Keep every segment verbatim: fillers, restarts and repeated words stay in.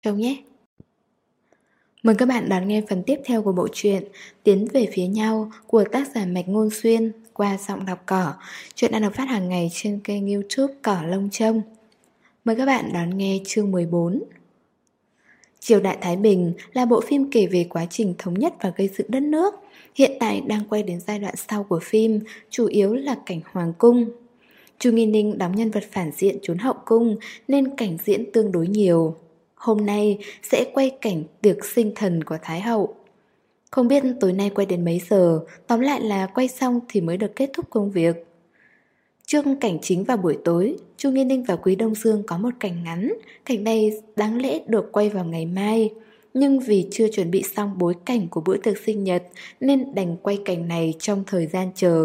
Chồng nhé. Mời các bạn đón nghe phần tiếp theo của bộ truyện Tiến về phía nhau của tác giả Mạch Ngôn Xuyên qua giọng đọc Cỏ. Chuyện đang được phát hàng ngày trên kênh YouTube Cỏ Lông Trông. Mời các bạn đón nghe chương mười bốn. Triều đại Thái Bình là bộ phim kể về quá trình thống nhất và gây dựng đất nước. Hiện tại đang quay đến giai đoạn sau của phim, chủ yếu là cảnh hoàng cung. Chu Nghi Ninh đóng nhân vật phản diện trốn hậu cung nên cảnh diễn tương đối nhiều. Hôm nay sẽ quay cảnh tiệc sinh thần của Thái hậu. Không biết tối nay quay đến mấy giờ, tóm lại là quay xong thì mới được kết thúc công việc. Trước cảnh chính vào buổi tối, Chu Nghi Ninh và Quý Đông Dương có một cảnh ngắn. Cảnh này đáng lẽ được quay vào ngày mai, nhưng vì chưa chuẩn bị xong bối cảnh của bữa tiệc sinh nhật nên đành quay cảnh này trong thời gian chờ.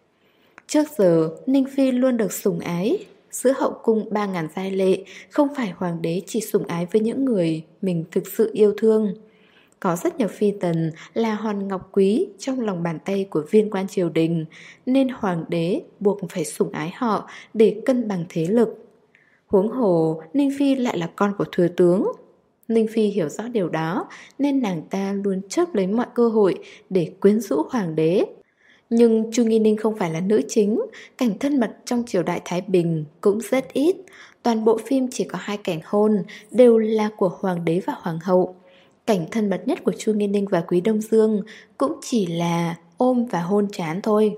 Trước giờ, Ninh Phi luôn được sủng ái. Giữa hậu cung ba ngàn giai lệ, không phải hoàng đế chỉ sủng ái với những người mình thực sự yêu thương. Có rất nhiều phi tần là hòn ngọc quý trong lòng bàn tay của viên quan triều đình, nên hoàng đế buộc phải sủng ái họ để cân bằng thế lực. Huống hồ, Ninh Phi lại là con của thừa tướng. Ninh Phi hiểu rõ điều đó, nên nàng ta luôn chớp lấy mọi cơ hội để quyến rũ hoàng đế. Nhưng Chu Nghi Ninh không phải là nữ chính, cảnh thân mật trong triều đại Thái Bình cũng rất ít. Toàn bộ phim chỉ có hai cảnh hôn, đều là của hoàng đế và hoàng hậu. Cảnh thân mật nhất của Chu Nghi Ninh và Quý Đông Dương cũng chỉ là ôm và hôn trán thôi.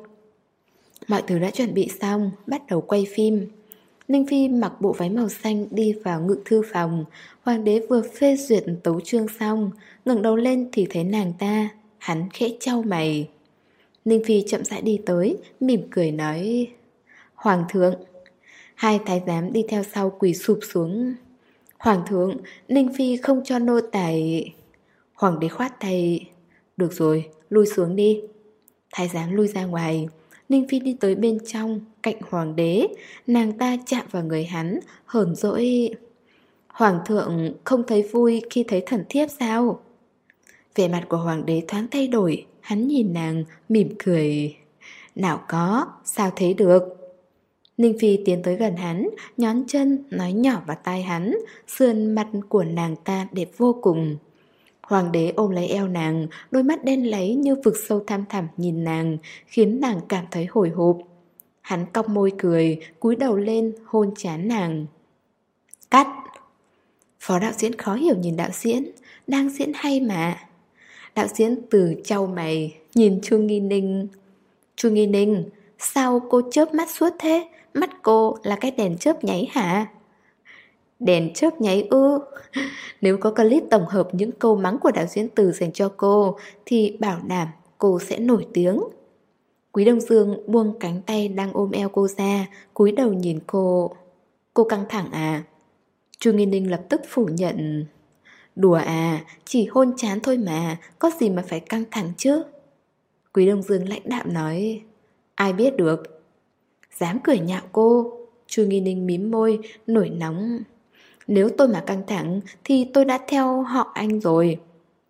Mọi thứ đã chuẩn bị xong, bắt đầu quay phim. Ninh Phi mặc bộ váy màu xanh đi vào ngự thư phòng. Hoàng đế vừa phê duyệt tấu chương xong, ngẩng đầu lên thì thấy nàng ta. Hắn khẽ chau mày. Ninh Phi chậm rãi đi tới, mỉm cười nói: Hoàng thượng. Hai thái giám đi theo sau quỳ sụp xuống. Hoàng thượng, Ninh Phi không cho nô tài. Hoàng đế khoát tay: Được rồi, lui xuống đi. Thái giám lui ra ngoài. Ninh Phi đi tới bên trong, cạnh hoàng đế. Nàng ta chạm vào người hắn, hờn dỗi: Hoàng thượng không thấy vui khi thấy thần thiếp sao? Vẻ mặt của hoàng đế thoáng thay đổi. Hắn nhìn nàng, mỉm cười: Nào có, sao thế được? Ninh Phi tiến tới gần hắn, nhón chân, nói nhỏ vào tai hắn. Sườn mặt của nàng ta đẹp vô cùng. Hoàng đế ôm lấy eo nàng, đôi mắt đen láy như vực sâu thăm thẳm nhìn nàng, khiến nàng cảm thấy hồi hộp. Hắn cong môi cười, cúi đầu lên hôn trán nàng. Cắt. Phó đạo diễn khó hiểu nhìn đạo diễn, đang diễn hay mà. Đạo diễn từ chau mày, nhìn Chu Nghi Ninh. Chu Nghi Ninh, sao cô chớp mắt suốt thế? Mắt cô là cái đèn chớp nháy hả? Đèn chớp nháy ư? Nếu có clip tổng hợp những câu mắng của đạo diễn Từ dành cho cô thì bảo đảm cô sẽ nổi tiếng. Quý Đông Dương buông cánh tay đang ôm eo cô ra, cúi đầu nhìn cô. Cô căng thẳng à? Chu Nghi Ninh lập tức phủ nhận. Đùa à, chỉ hôn chán thôi mà, có gì mà phải căng thẳng chứ? Quý Đông Dương lãnh đạm nói. Ai biết được. Dám cười nhạo cô. Chu Nghi Ninh mím môi, nổi nóng. Nếu tôi mà căng thẳng thì tôi đã theo họ anh rồi.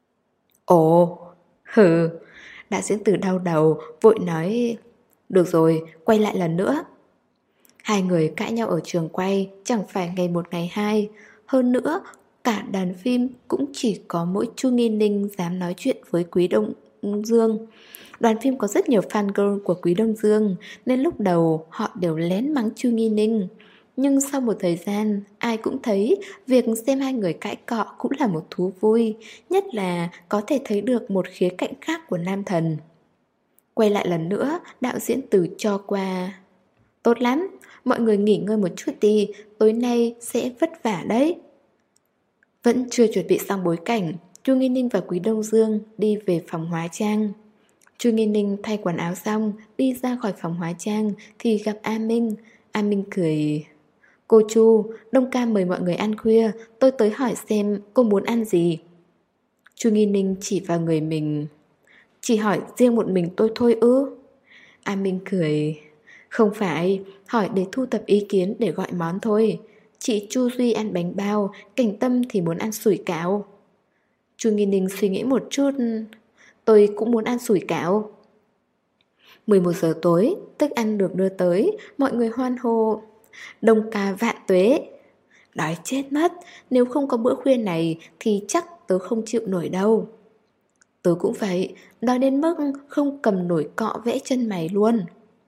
Ồ, hừ. Đạo diễn Từ đau đầu, vội nói. Được rồi, quay lại lần nữa. Hai người cãi nhau ở trường quay, chẳng phải ngày một ngày hai. Hơn nữa, cả đoàn phim cũng chỉ có mỗi Chu Nghi Ninh dám nói chuyện với Quý Đông Dương. Đoàn phim có rất nhiều fan girl của Quý Đông Dương, nên lúc đầu họ đều lén mắng Chu Nghi Ninh. Nhưng sau một thời gian, ai cũng thấy việc xem hai người cãi cọ cũng là một thú vui, nhất là có thể thấy được một khía cạnh khác của nam thần. Quay lại lần nữa, đạo diễn Từ cho qua. Tốt lắm, mọi người nghỉ ngơi một chút đi, tối nay sẽ vất vả đấy. Vẫn chưa chuẩn bị xong bối cảnh, Chu Nghi Ninh và Quý Đông Dương đi về phòng hóa trang. Chu Nghi Ninh thay quần áo xong, đi ra khỏi phòng hóa trang thì gặp A Minh. A Minh cười. Cô Chu, Đông ca mời mọi người ăn khuya, tôi tới hỏi xem cô muốn ăn gì. Chu Nghi Ninh chỉ vào người mình. Chỉ hỏi riêng một mình tôi thôi ư? A Minh cười. Không phải, hỏi để thu thập ý kiến để gọi món thôi. Chị Chu Duy ăn bánh bao, Cảnh Tâm thì muốn ăn sủi cảo. Chu Nghi Ninh suy nghĩ một chút. Tôi cũng muốn ăn sủi cảo. mười một giờ tối, thức ăn được đưa tới, mọi người hoan hô. Đông ca vạn tuế. Đói chết mất, nếu không có bữa khuya này thì chắc tớ không chịu nổi đâu. Tớ cũng vậy, đói đến mức không cầm nổi cọ vẽ chân mày luôn.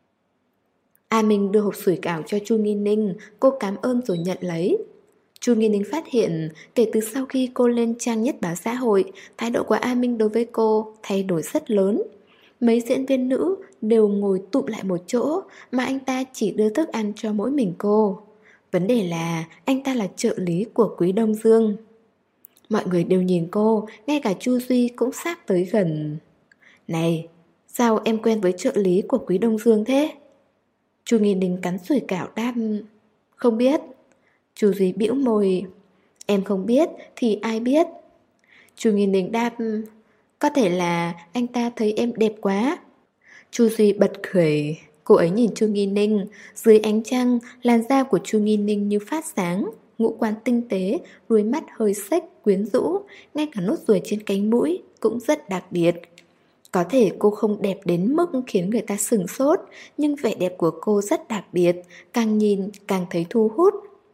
A Minh đưa hộp sủi cảo cho Chu Nghi Ninh, cô cảm ơn rồi nhận lấy. Chu Nghi Ninh phát hiện kể từ sau khi cô lên trang nhất báo xã hội, thái độ của A Minh đối với cô thay đổi rất lớn. Mấy diễn viên nữ đều ngồi tụm lại một chỗ mà anh ta chỉ đưa thức ăn cho mỗi mình cô. Vấn đề là anh ta là trợ lý của Quý Đông Dương. Mọi người đều nhìn cô, ngay cả Chu Duy cũng sát tới gần. Này, sao em quen với trợ lý của Quý Đông Dương thế? Chu Nghi Ninh cắn sủi cảo đáp, không biết. Chu Duy bĩu môi, em không biết thì ai biết? Chu Nghi Ninh đáp, có thể là anh ta thấy em đẹp quá. Chu Duy bật cười. Cô ấy nhìn Chu Nghi Ninh. Dưới ánh trăng, làn da của Chu Nghi Ninh như phát sáng, ngũ quan tinh tế, đuôi mắt hơi xếch, quyến rũ. Ngay cả nốt ruồi trên cánh mũi cũng rất đặc biệt. Có thể cô không đẹp đến mức khiến người ta sửng sốt, nhưng vẻ đẹp của cô rất đặc biệt, càng nhìn càng thấy thu hút.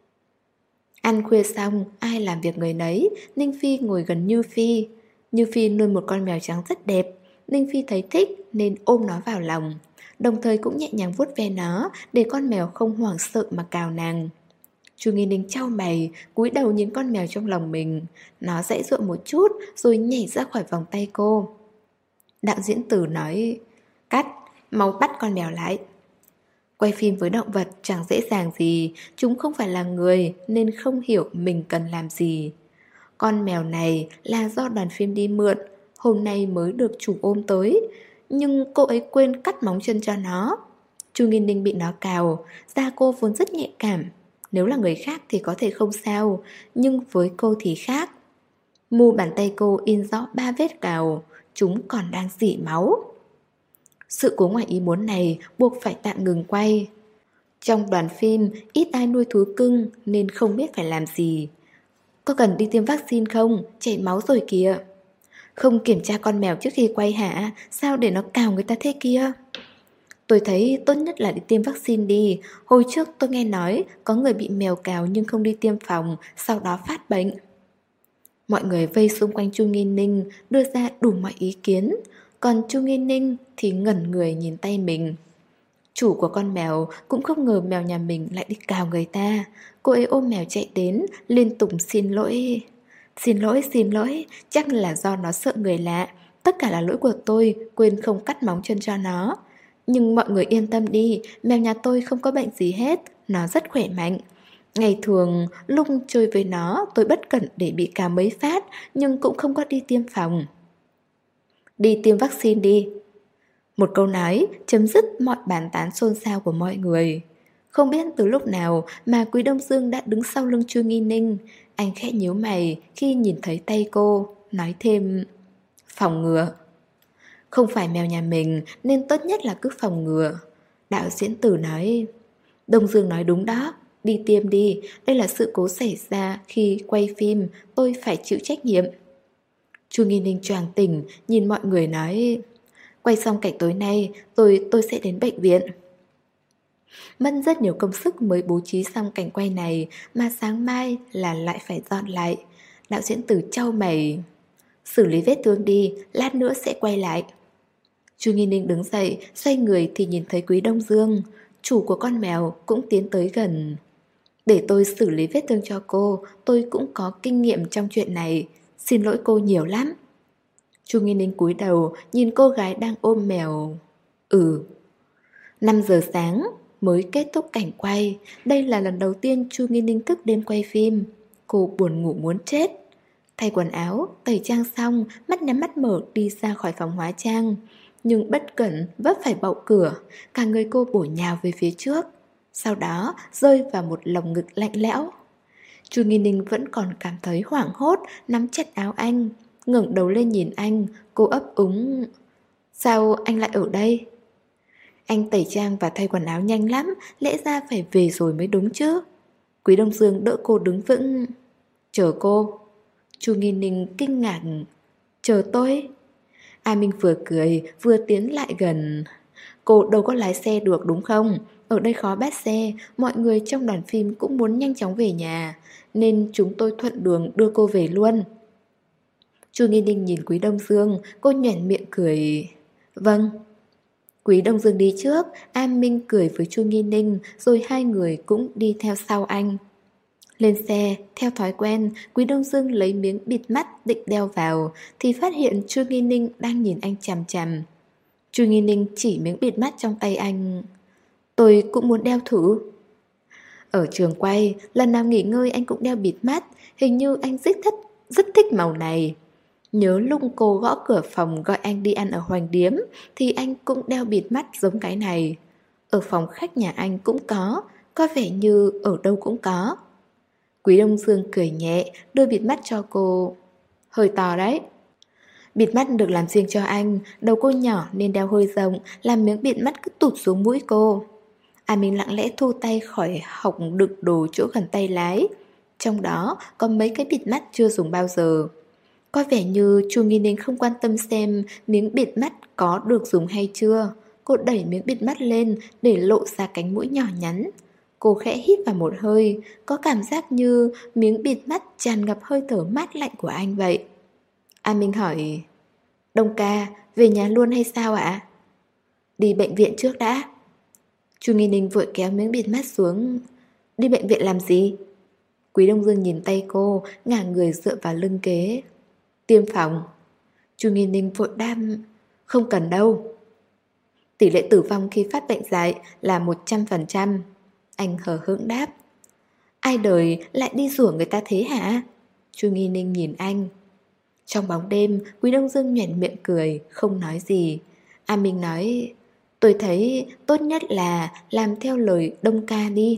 Ăn khuya xong, ai làm việc người nấy. Ninh Phi ngồi gần Như Phi. Như Phi nuôi một con mèo trắng rất đẹp. Ninh Phi thấy thích nên ôm nó vào lòng, đồng thời cũng nhẹ nhàng vuốt ve nó để con mèo không hoảng sợ mà cào nàng. Chu Nghi Ninh chau mày, cúi đầu nhìn con mèo trong lòng mình. Nó giãy giụa một chút rồi nhảy ra khỏi vòng tay cô. Đạo diễn Tử nói, cắt, mau bắt con mèo lại. Quay phim với động vật chẳng dễ dàng gì, chúng không phải là người nên không hiểu mình cần làm gì. Con mèo này là do đoàn phim đi mượn, hôm nay mới được chủ ôm tới, nhưng cô ấy quên cắt móng chân cho nó. Chu Nghi Ninh bị nó cào, da cô vốn rất nhạy cảm. Nếu là người khác thì có thể không sao, nhưng với cô thì khác. Mu bàn tay cô in rõ ba vết cào, chúng còn đang rỉ máu. Sự cố ngoài ý muốn này buộc phải tạm ngừng quay. Trong đoàn phim ít ai nuôi thú cưng nên không biết phải làm gì. Có cần đi tiêm vaccine không? Chảy máu rồi kìa. Không kiểm tra con mèo trước khi quay hả? Sao để nó cào người ta thế kia? Tôi thấy tốt nhất là đi tiêm vaccine đi. Hồi trước tôi nghe nói có người bị mèo cào nhưng không đi tiêm phòng, sau đó phát bệnh. Mọi người vây xung quanh Chu Nghi Ninh đưa ra đủ mọi ý kiến, còn Chu Nghi Ninh thì ngẩn người nhìn tay mình. Chủ của con mèo cũng không ngờ mèo nhà mình lại đi cào người ta. Cô ấy ôm mèo chạy đến, liên tục xin lỗi. Xin lỗi, xin lỗi, chắc là do nó sợ người lạ. Tất cả là lỗi của tôi, quên không cắt móng chân cho nó. Nhưng mọi người yên tâm đi, mèo nhà tôi không có bệnh gì hết, nó rất khỏe mạnh. Ngày thường, lúc chơi với nó, tôi bất cẩn để bị cào mấy phát, nhưng cũng không có đi tiêm phòng. Đi tiêm vaccine đi. Một câu nói chấm dứt mọi bàn tán xôn xao của mọi người. Không biết từ lúc nào mà Quý Đông Dương đã đứng sau lưng Chu Nghi Ninh. Anh khẽ nhíu mày khi nhìn thấy tay cô, nói thêm, phòng ngừa. Không phải mèo nhà mình nên tốt nhất là cứ phòng ngừa. Đạo diễn Tử nói, Đông Dương nói đúng đó, đi tiêm đi, đây là sự cố xảy ra khi quay phim, tôi phải chịu trách nhiệm. Chu Nghi Ninh choàng tỉnh, nhìn mọi người nói, quay xong cảnh tối nay, tôi tôi sẽ đến bệnh viện. Mất rất nhiều công sức mới bố trí xong cảnh quay này, mà sáng mai là lại phải dọn lại. Đạo diễn Tử chau mày, xử lý vết thương đi, lát nữa sẽ quay lại. Chu Nghi Ninh đứng dậy, xoay người thì nhìn thấy Quý Đông Dương. Chủ của con mèo cũng tiến tới gần. Để tôi xử lý vết thương cho cô, tôi cũng có kinh nghiệm trong chuyện này. Xin lỗi cô nhiều lắm. Chu Nghi Ninh cúi đầu, nhìn cô gái đang ôm mèo. Ừ. năm giờ sáng mới kết thúc cảnh quay. Đây là lần đầu tiên Chu Nghi Ninh thức đêm quay phim. Cô buồn ngủ muốn chết. Thay quần áo, tẩy trang xong, mắt nhắm mắt mở đi ra khỏi phòng hóa trang. Nhưng bất cẩn vấp phải bậu cửa, cả người cô bổ nhào về phía trước. Sau đó rơi vào một lồng ngực lạnh lẽo. Chu Nghi Ninh vẫn còn cảm thấy hoảng hốt, nắm chặt áo anh. Ngẩng đầu lên nhìn anh, cô ấp úng, sao anh lại ở đây? Anh tẩy trang và thay quần áo nhanh lắm, lẽ ra phải về rồi mới đúng chứ. Quý Đông Dương đỡ cô đứng vững. Chờ cô. Chu Nghi Ninh kinh ngạc. Chờ tôi? A Minh vừa cười vừa tiến lại gần. Cô đâu có lái xe được đúng không? ở đây khó bắt xe, mọi người trong đoàn phim cũng muốn nhanh chóng về nhà, nên chúng tôi thuận đường đưa cô về luôn. Chu Nghi Ninh nhìn Quý Đông Dương, cô nhoẻn miệng cười. Vâng. Quý Đông Dương đi trước, An Minh cười với Chu Nghi Ninh, rồi hai người cũng đi theo sau anh. Lên xe, theo thói quen, Quý Đông Dương lấy miếng bịt mắt định đeo vào, thì phát hiện Chu Nghi Ninh đang nhìn anh chằm chằm. Chu Nghi Ninh chỉ miếng bịt mắt trong tay anh. Tôi cũng muốn đeo thử. Ở trường quay, lần nào nghỉ ngơi anh cũng đeo bịt mắt, hình như anh rất thích, rất thích màu này. Nhớ lúc cô gõ cửa phòng gọi anh đi ăn ở Hoành Điếm thì anh cũng đeo bịt mắt giống cái này. Ở phòng khách nhà anh cũng có, có vẻ như ở đâu cũng có. Quý Đông Dương cười nhẹ, đưa bịt mắt cho cô. Hơi to đấy. Bịt mắt được làm riêng cho anh, đầu cô nhỏ nên đeo hơi rộng, làm miếng bịt mắt cứ tụt xuống mũi cô. A Minh lặng lẽ thu tay khỏi hộc đựng đồ chỗ gần tay lái. Trong đó có mấy cái bịt mắt chưa dùng bao giờ. Có vẻ như Chu Nghi Ninh không quan tâm xem miếng bịt mắt có được dùng hay chưa. Cô đẩy miếng bịt mắt lên để lộ ra cánh mũi nhỏ nhắn. Cô khẽ hít vào một hơi, có cảm giác như miếng bịt mắt tràn ngập hơi thở mát lạnh của anh vậy. A Minh hỏi, Đông ca, về nhà luôn hay sao ạ? Đi bệnh viện trước đã. Chu Nghi Ninh vội kéo miếng bịt mắt xuống. Đi bệnh viện làm gì? Quý Đông Dương nhìn tay cô, ngả người dựa vào lưng ghế. Tiêm phòng. Chu Nghi Ninh vội đam. Không cần đâu. Tỷ lệ tử vong khi phát bệnh dại là một trăm phần trăm. Anh hờ hững đáp. Ai đời lại đi rủa người ta thế hả? Chu Nghi Ninh nhìn anh. Trong bóng đêm, Quý Đông Dương nhoẻn miệng cười, không nói gì. A Minh nói, tôi thấy tốt nhất là làm theo lời Đông ca đi.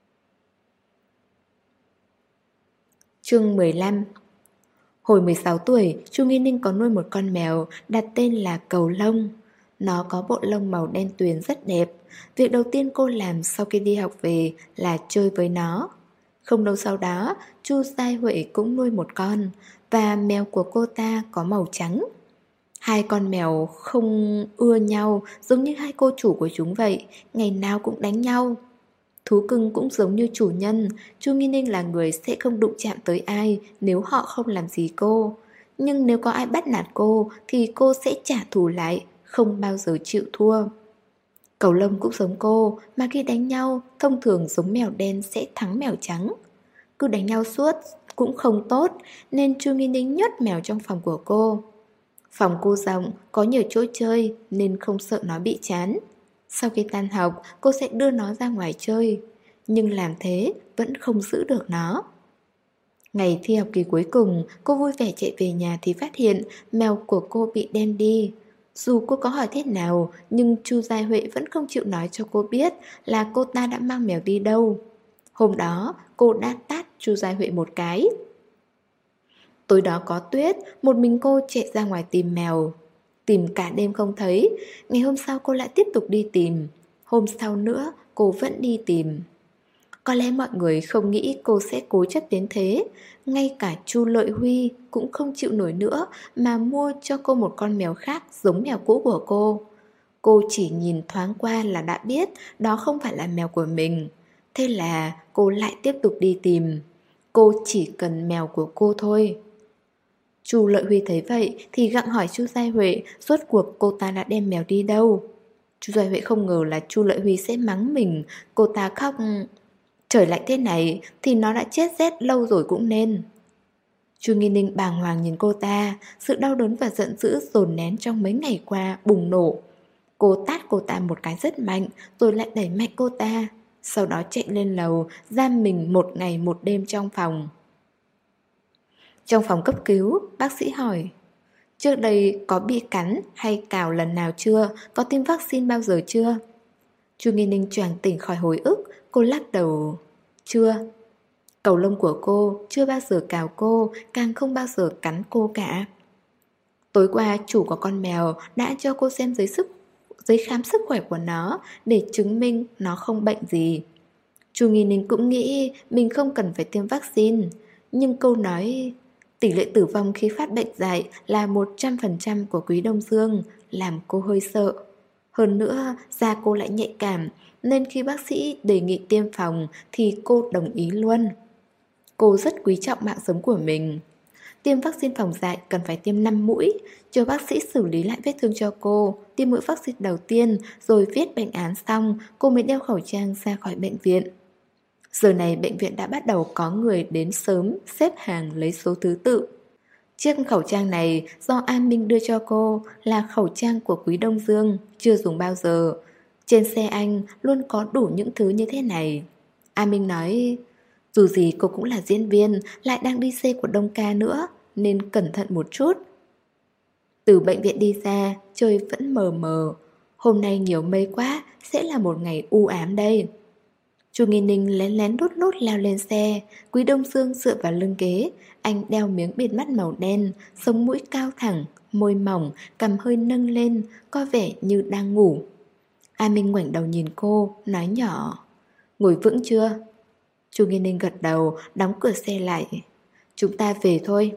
Chương mười lăm. Hồi mười sáu tuổi, Chu Nghi Ninh có nuôi một con mèo, đặt tên là Cầu Lông. Nó có bộ lông màu đen tuyền rất đẹp. Việc đầu tiên cô làm sau khi đi học về là chơi với nó. Không lâu sau đó, Chu Giai Huệ cũng nuôi một con, và mèo của cô ta có màu trắng. Hai con mèo không ưa nhau, giống như hai cô chủ của chúng vậy, ngày nào cũng đánh nhau. Thú cưng cũng giống như chủ nhân, Chu Nghi Ninh là người sẽ không đụng chạm tới ai nếu họ không làm gì cô. Nhưng nếu có ai bắt nạt cô thì cô sẽ trả thù lại, không bao giờ chịu thua. Cầu Lông cũng giống cô, mà khi đánh nhau, thông thường giống mèo đen sẽ thắng mèo trắng. Cứ đánh nhau suốt cũng không tốt, nên Chu Nghi Ninh nhốt mèo trong phòng của cô. Phòng cô rộng, có nhiều chỗ chơi nên không sợ nó bị chán. Sau khi tan học, cô sẽ đưa nó ra ngoài chơi. Nhưng làm thế vẫn không giữ được nó. Ngày thi học kỳ cuối cùng, cô vui vẻ chạy về nhà thì phát hiện mèo của cô bị đem đi. Dù cô có hỏi thế nào, nhưng Chu Giai Huệ vẫn không chịu nói cho cô biết là cô ta đã mang mèo đi đâu. Hôm đó, cô đã tát Chu Giai Huệ một cái. Tối đó có tuyết, một mình cô chạy ra ngoài tìm mèo. Tìm cả đêm không thấy. Ngày hôm sau cô lại tiếp tục đi tìm. Hôm sau nữa cô vẫn đi tìm. Có lẽ mọi người không nghĩ cô sẽ cố chấp đến thế. Ngay cả Chu Lợi Huy cũng không chịu nổi nữa mà mua cho cô một con mèo khác giống mèo cũ của cô. Cô chỉ nhìn thoáng qua là đã biết đó không phải là mèo của mình. Thế là cô lại tiếp tục đi tìm. Cô chỉ cần mèo của cô thôi. Chu Lợi Huy thấy vậy thì gặng hỏi Chu Giai Huệ rốt cuộc cô ta đã đem mèo đi đâu. Chu Giai Huệ không ngờ là Chu Lợi Huy sẽ mắng mình. Cô ta khóc. Trời lạnh thế này thì nó đã chết rét lâu rồi cũng nên. Chu Nghi Ninh bàng hoàng nhìn cô ta. Sự đau đớn và giận dữ dồn nén trong mấy ngày qua bùng nổ. Cô tát cô ta một cái rất mạnh, rồi lại đẩy mạnh cô ta. Sau đó chạy lên lầu, giam mình một ngày một đêm trong phòng. Trong phòng cấp cứu, bác sĩ hỏi, trước đây có bị cắn hay cào lần nào chưa? Có tiêm vaccine bao giờ chưa? Chu Nghi Ninh choàng tỉnh khỏi hồi ức. Cô lắc đầu. Chưa. Cầu lông của cô chưa bao giờ cào cô, càng không bao giờ cắn cô cả. Tối qua chủ của con mèo đã cho cô xem giấy sức giấy khám sức khỏe của nó để chứng minh nó không bệnh gì. Chu Nghi Ninh cũng nghĩ mình không cần phải tiêm vaccine, nhưng câu nói tỷ lệ tử vong khi phát bệnh dại là một trăm phần trăm của Quý Đông Dương làm cô hơi sợ. Hơn nữa, da cô lại nhạy cảm, nên khi bác sĩ đề nghị tiêm phòng thì cô đồng ý luôn. Cô rất quý trọng mạng sống của mình. Tiêm vaccine phòng dại cần phải tiêm năm mũi, cho bác sĩ xử lý lại vết thương cho cô, tiêm mũi vaccine đầu tiên rồi viết bệnh án xong, cô mới đeo khẩu trang ra khỏi bệnh viện. Giờ này bệnh viện đã bắt đầu có người đến sớm, xếp hàng lấy số thứ tự. Chiếc khẩu trang này do An Minh đưa cho cô là khẩu trang của Quý Đông Dương, chưa dùng bao giờ. Trên xe anh luôn có đủ những thứ như thế này. An Minh nói, dù gì cô cũng là diễn viên, lại đang đi xe của Đông Ca nữa, nên cẩn thận một chút. Từ bệnh viện đi ra, trời vẫn mờ mờ. Hôm nay nhiều mây quá, sẽ là một ngày u ám đây. Chu Nghi Ninh lén lén đút nút leo lên xe. Quý Đông Dương dựa vào lưng ghế. Anh đeo miếng bịt mắt màu đen, sống mũi cao thẳng, môi mỏng, cằm hơi nâng lên, có vẻ như đang ngủ. A Minh ngoảnh đầu nhìn cô, nói nhỏ, ngồi vững chưa? Chu Nghi Ninh gật đầu, đóng cửa xe lại. Chúng ta về thôi.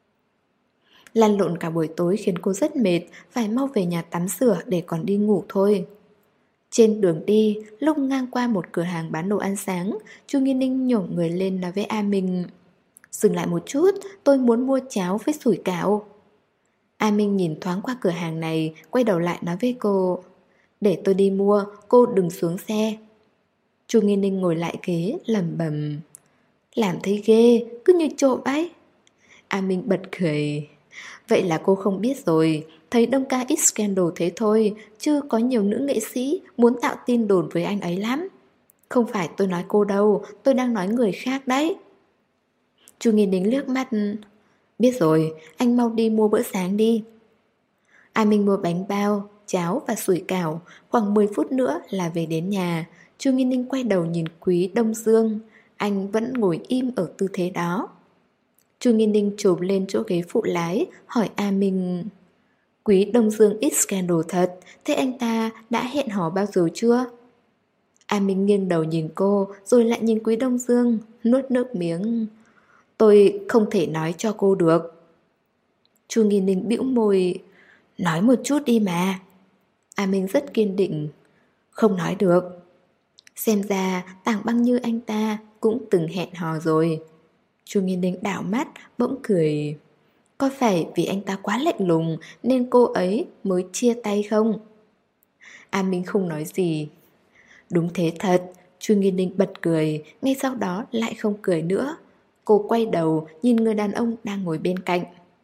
Lăn lộn cả buổi tối khiến cô rất mệt, phải mau về nhà tắm rửa để còn đi ngủ thôi. Trên đường đi, lúc ngang qua một cửa hàng bán đồ ăn sáng, Chu Nghi Ninh nhổn người lên nói với A Minh, dừng lại một chút, tôi muốn mua cháo với sủi cảo. A Minh nhìn thoáng qua cửa hàng này, quay đầu lại nói với cô, để tôi đi mua, cô đừng xuống xe. Chu Nghi Ninh ngồi lại ghế, lẩm bẩm, làm thấy ghê, cứ như trộm ấy. A Minh bật cười, vậy là cô không biết rồi, thấy Đông Ca ít scandal thế thôi, chứ có nhiều nữ nghệ sĩ muốn tạo tin đồn với anh ấy lắm. Không phải tôi nói cô đâu, tôi đang nói người khác đấy. Chu Nghi Ninh liếc mắt, biết rồi, anh mau đi mua bữa sáng đi. A Minh mua bánh bao, cháo và sủi cảo, khoảng mười phút nữa là về đến nhà. Chu Nghi Ninh quay đầu nhìn Quý Đông Dương, anh vẫn ngồi im ở tư thế đó. Chu Nghi Ninh chồm lên chỗ ghế phụ lái, hỏi A Minh, Quý Đông Dương ít scandal thật, thế anh ta đã hẹn hò bao giờ chưa? A Minh nghiêng đầu nhìn cô, rồi lại nhìn Quý Đông Dương, nuốt nước miếng. Tôi không thể nói cho cô được. Chu Nghi Ninh bĩu môi, nói một chút đi mà. A Minh rất kiên định, không nói được. Xem ra Tảng Băng Như anh ta cũng từng hẹn hò rồi. Chu Nghi Ninh đảo mắt, bỗng cười. Có phải vì anh ta quá lạnh lùng nên cô ấy mới chia tay không? A Minh không nói gì. Đúng thế thật. Chu Nghi Ninh bật cười, ngay sau đó lại không cười nữa. Cô quay đầu nhìn người đàn ông đang ngồi bên cạnh.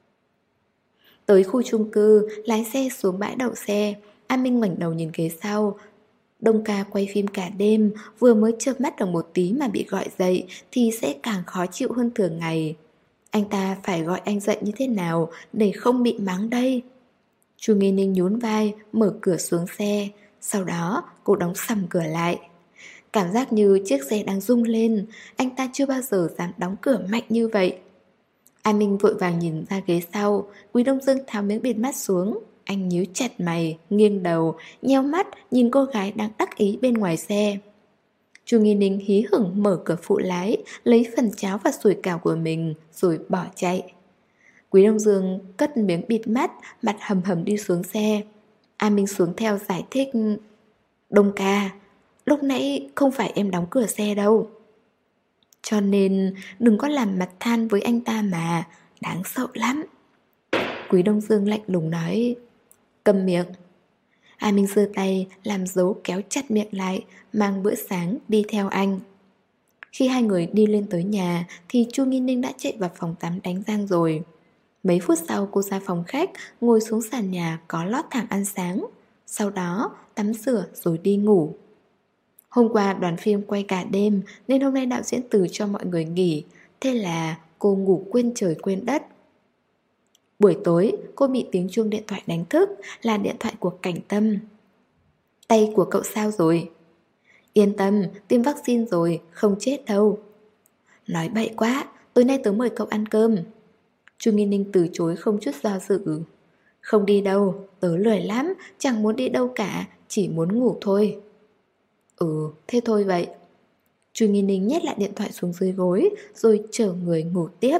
Tới khu chung cư, lái xe xuống bãi đậu xe. A Minh ngoảnh đầu nhìn ghế sau. Đông Ca quay phim cả đêm, vừa mới chợp mắt được một tí mà bị gọi dậy thì sẽ càng khó chịu hơn thường ngày. Anh ta phải gọi anh dậy như thế nào để không bị mắng đây? Chu Nghi Ninh nhún vai, mở cửa xuống xe. Sau đó cô đóng sầm cửa lại. Cảm giác như chiếc xe đang rung lên. Anh ta chưa bao giờ dám đóng cửa mạnh như vậy. A Minh vội vàng nhìn ra ghế sau. Quý Đông Dương tháo miếng bịt mắt xuống. Anh nhíu chặt mày, nghiêng đầu, nheo mắt nhìn cô gái đang đắc ý bên ngoài xe. Chu Nghi Ninh hí hửng mở cửa phụ lái, lấy phần cháo và sủi cảo của mình rồi bỏ chạy. Quý Đông Dương cất miếng bịt mắt, mặt hầm hầm đi xuống xe. A Minh xuống theo giải thích, Đông Ca, lúc nãy không phải em đóng cửa xe đâu. Cho nên đừng có làm mặt than với anh ta mà, đáng sợ lắm. Quý Đông Dương lạnh lùng nói, câm miệng. A Minh giơ tay làm dấu kéo chặt miệng lại, mang bữa sáng đi theo anh. Khi hai người đi lên tới nhà thì Chu Nghi Ninh đã chạy vào phòng tắm đánh răng rồi. Mấy phút sau cô ra phòng khách, ngồi xuống sàn nhà có lót thảm ăn sáng. Sau đó tắm rửa rồi đi ngủ. Hôm qua đoàn phim quay cả đêm nên hôm nay đạo diễn từ cho mọi người nghỉ. Thế là cô ngủ quên trời quên đất. Buổi tối cô bị tiếng chuông điện thoại đánh thức, là điện thoại của Cảnh Tâm. Tay của cậu sao rồi? Yên tâm, tiêm vaccine rồi, không chết đâu. Nói bậy quá, tối nay tớ mời cậu ăn cơm. Chu Nghi Ninh từ chối không chút do dự. Không đi đâu, tớ lười lắm, chẳng muốn đi đâu cả, chỉ muốn ngủ thôi. Ừ, thế thôi vậy. Chu Nghi Ninh nhét lại điện thoại xuống dưới gối, rồi chở người ngủ tiếp.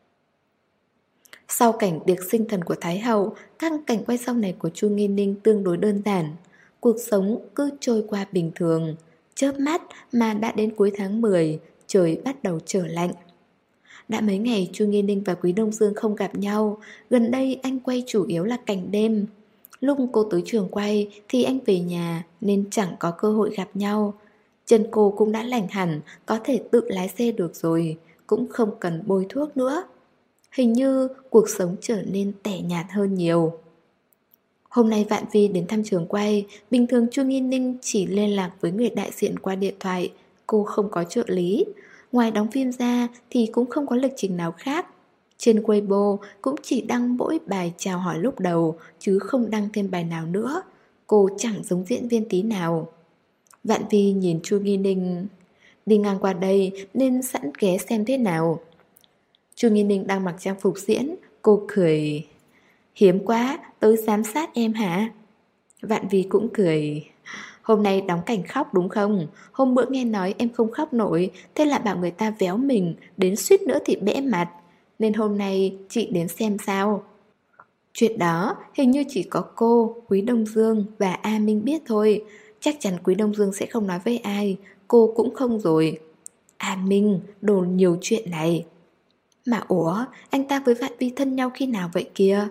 Sau cảnh tiệc sinh thần của Thái Hậu, các cảnh quay sau này của Chu Nghi Ninh tương đối đơn giản. Cuộc sống cứ trôi qua bình thường. Chớp mắt mà đã đến cuối tháng mười, trời bắt đầu trở lạnh. Đã mấy ngày Chu Nghi Ninh và Quý Đông Dương không gặp nhau. Gần đây anh quay chủ yếu là cảnh đêm. Lúc cô tới trường quay thì anh về nhà nên chẳng có cơ hội gặp nhau. Chân cô cũng đã lành hẳn, có thể tự lái xe được rồi, cũng không cần bôi thuốc nữa. Hình như cuộc sống trở nên tẻ nhạt hơn nhiều. Hôm nay Vạn Vi đến thăm trường quay. Bình thường Chu Nghi Ninh chỉ liên lạc với người đại diện qua điện thoại. Cô không có trợ lý. Ngoài đóng phim ra thì cũng không có lịch trình nào khác. Trên Weibo cũng chỉ đăng mỗi bài chào hỏi lúc đầu, chứ không đăng thêm bài nào nữa. Cô chẳng giống diễn viên tí nào. Vạn Vi nhìn Chu Nghi Ninh. Đi ngang qua đây nên sẵn ghé xem thế nào. Chu Nghi Ninh đang mặc trang phục diễn. Cô cười. Hiếm quá, tới giám sát em hả? Vạn Vi cũng cười. Hôm nay đóng cảnh khóc đúng không? Hôm bữa nghe nói em không khóc nổi, thế là bảo người ta véo mình, đến suýt nữa thì bẽ mặt. Nên hôm nay chị đến xem sao. Chuyện đó hình như chỉ có cô, Quý Đông Dương và A Minh biết thôi. Chắc chắn Quý Đông Dương sẽ không nói với ai. Cô cũng không rồi. A Minh, đồ nhiều chuyện này. Mà ủa, anh ta với Vạn Vi thân nhau khi nào vậy kìa?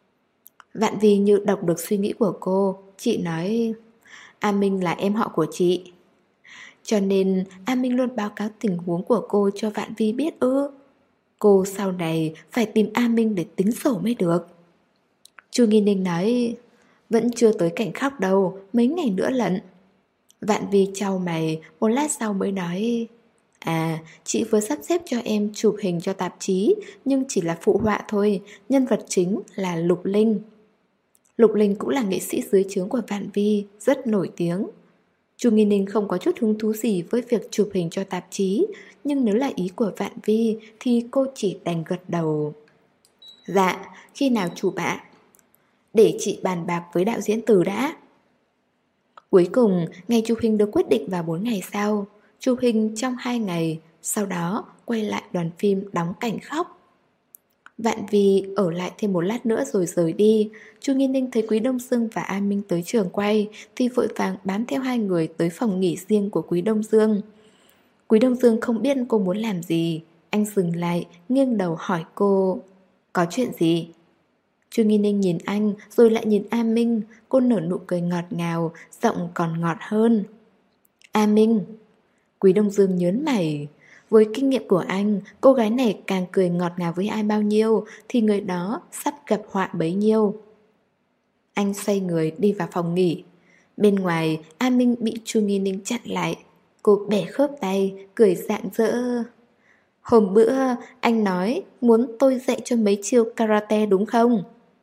Vạn Vi như đọc được suy nghĩ của cô. Chị nói A Minh là em họ của chị. Cho nên A Minh luôn báo cáo tình huống của cô cho Vạn Vi biết ư? Cô sau này phải tìm A Minh để tính sổ mới được. Chu Nghi Ninh nói vẫn chưa tới cảnh khóc đâu, mấy ngày nữa lận. Vạn Vi chau mày, một lát sau mới nói à, chị vừa sắp xếp cho em chụp hình cho tạp chí, nhưng chỉ là phụ họa thôi. Nhân vật chính là Lục Linh. Lục Linh cũng là nghệ sĩ dưới trướng của Vạn Vi, rất nổi tiếng. Chu Nghi Ninh không có chút hứng thú gì với việc chụp hình cho tạp chí, nhưng nếu là ý của Vạn Vi thì cô chỉ đành gật đầu. Dạ, khi nào chụp ạ? Để chị bàn bạc với đạo diễn Từ đã. Cuối cùng, ngày chụp hình được quyết định vào bốn ngày sau. Chụp hình trong hai ngày, sau đó quay lại đoàn phim đóng cảnh khóc. Vạn Vi ở lại thêm một lát nữa rồi rời đi. Chu Nghi Ninh thấy Quý Đông Dương và A Minh tới trường quay thì vội vàng bám theo hai người tới phòng nghỉ riêng của Quý Đông Dương. Quý Đông Dương không biết cô muốn làm gì. Anh dừng lại, nghiêng đầu hỏi cô. Có chuyện gì? Chu Nghi Ninh nhìn anh rồi lại nhìn A Minh. Cô nở nụ cười ngọt ngào, giọng còn ngọt hơn. A Minh. Quý Đông Dương nhớn mày. Với kinh nghiệm của anh, cô gái này càng cười ngọt ngào với ai bao nhiêu thì người đó sắp gặp họa bấy nhiêu. Anh xoay người đi vào phòng nghỉ. Bên ngoài, A Minh bị Chu Nghi Ninh chặn lại. Cô bẻ khớp tay, cười rạng rỡ. Hôm bữa anh nói muốn tôi dạy cho mấy chiêu karate đúng không?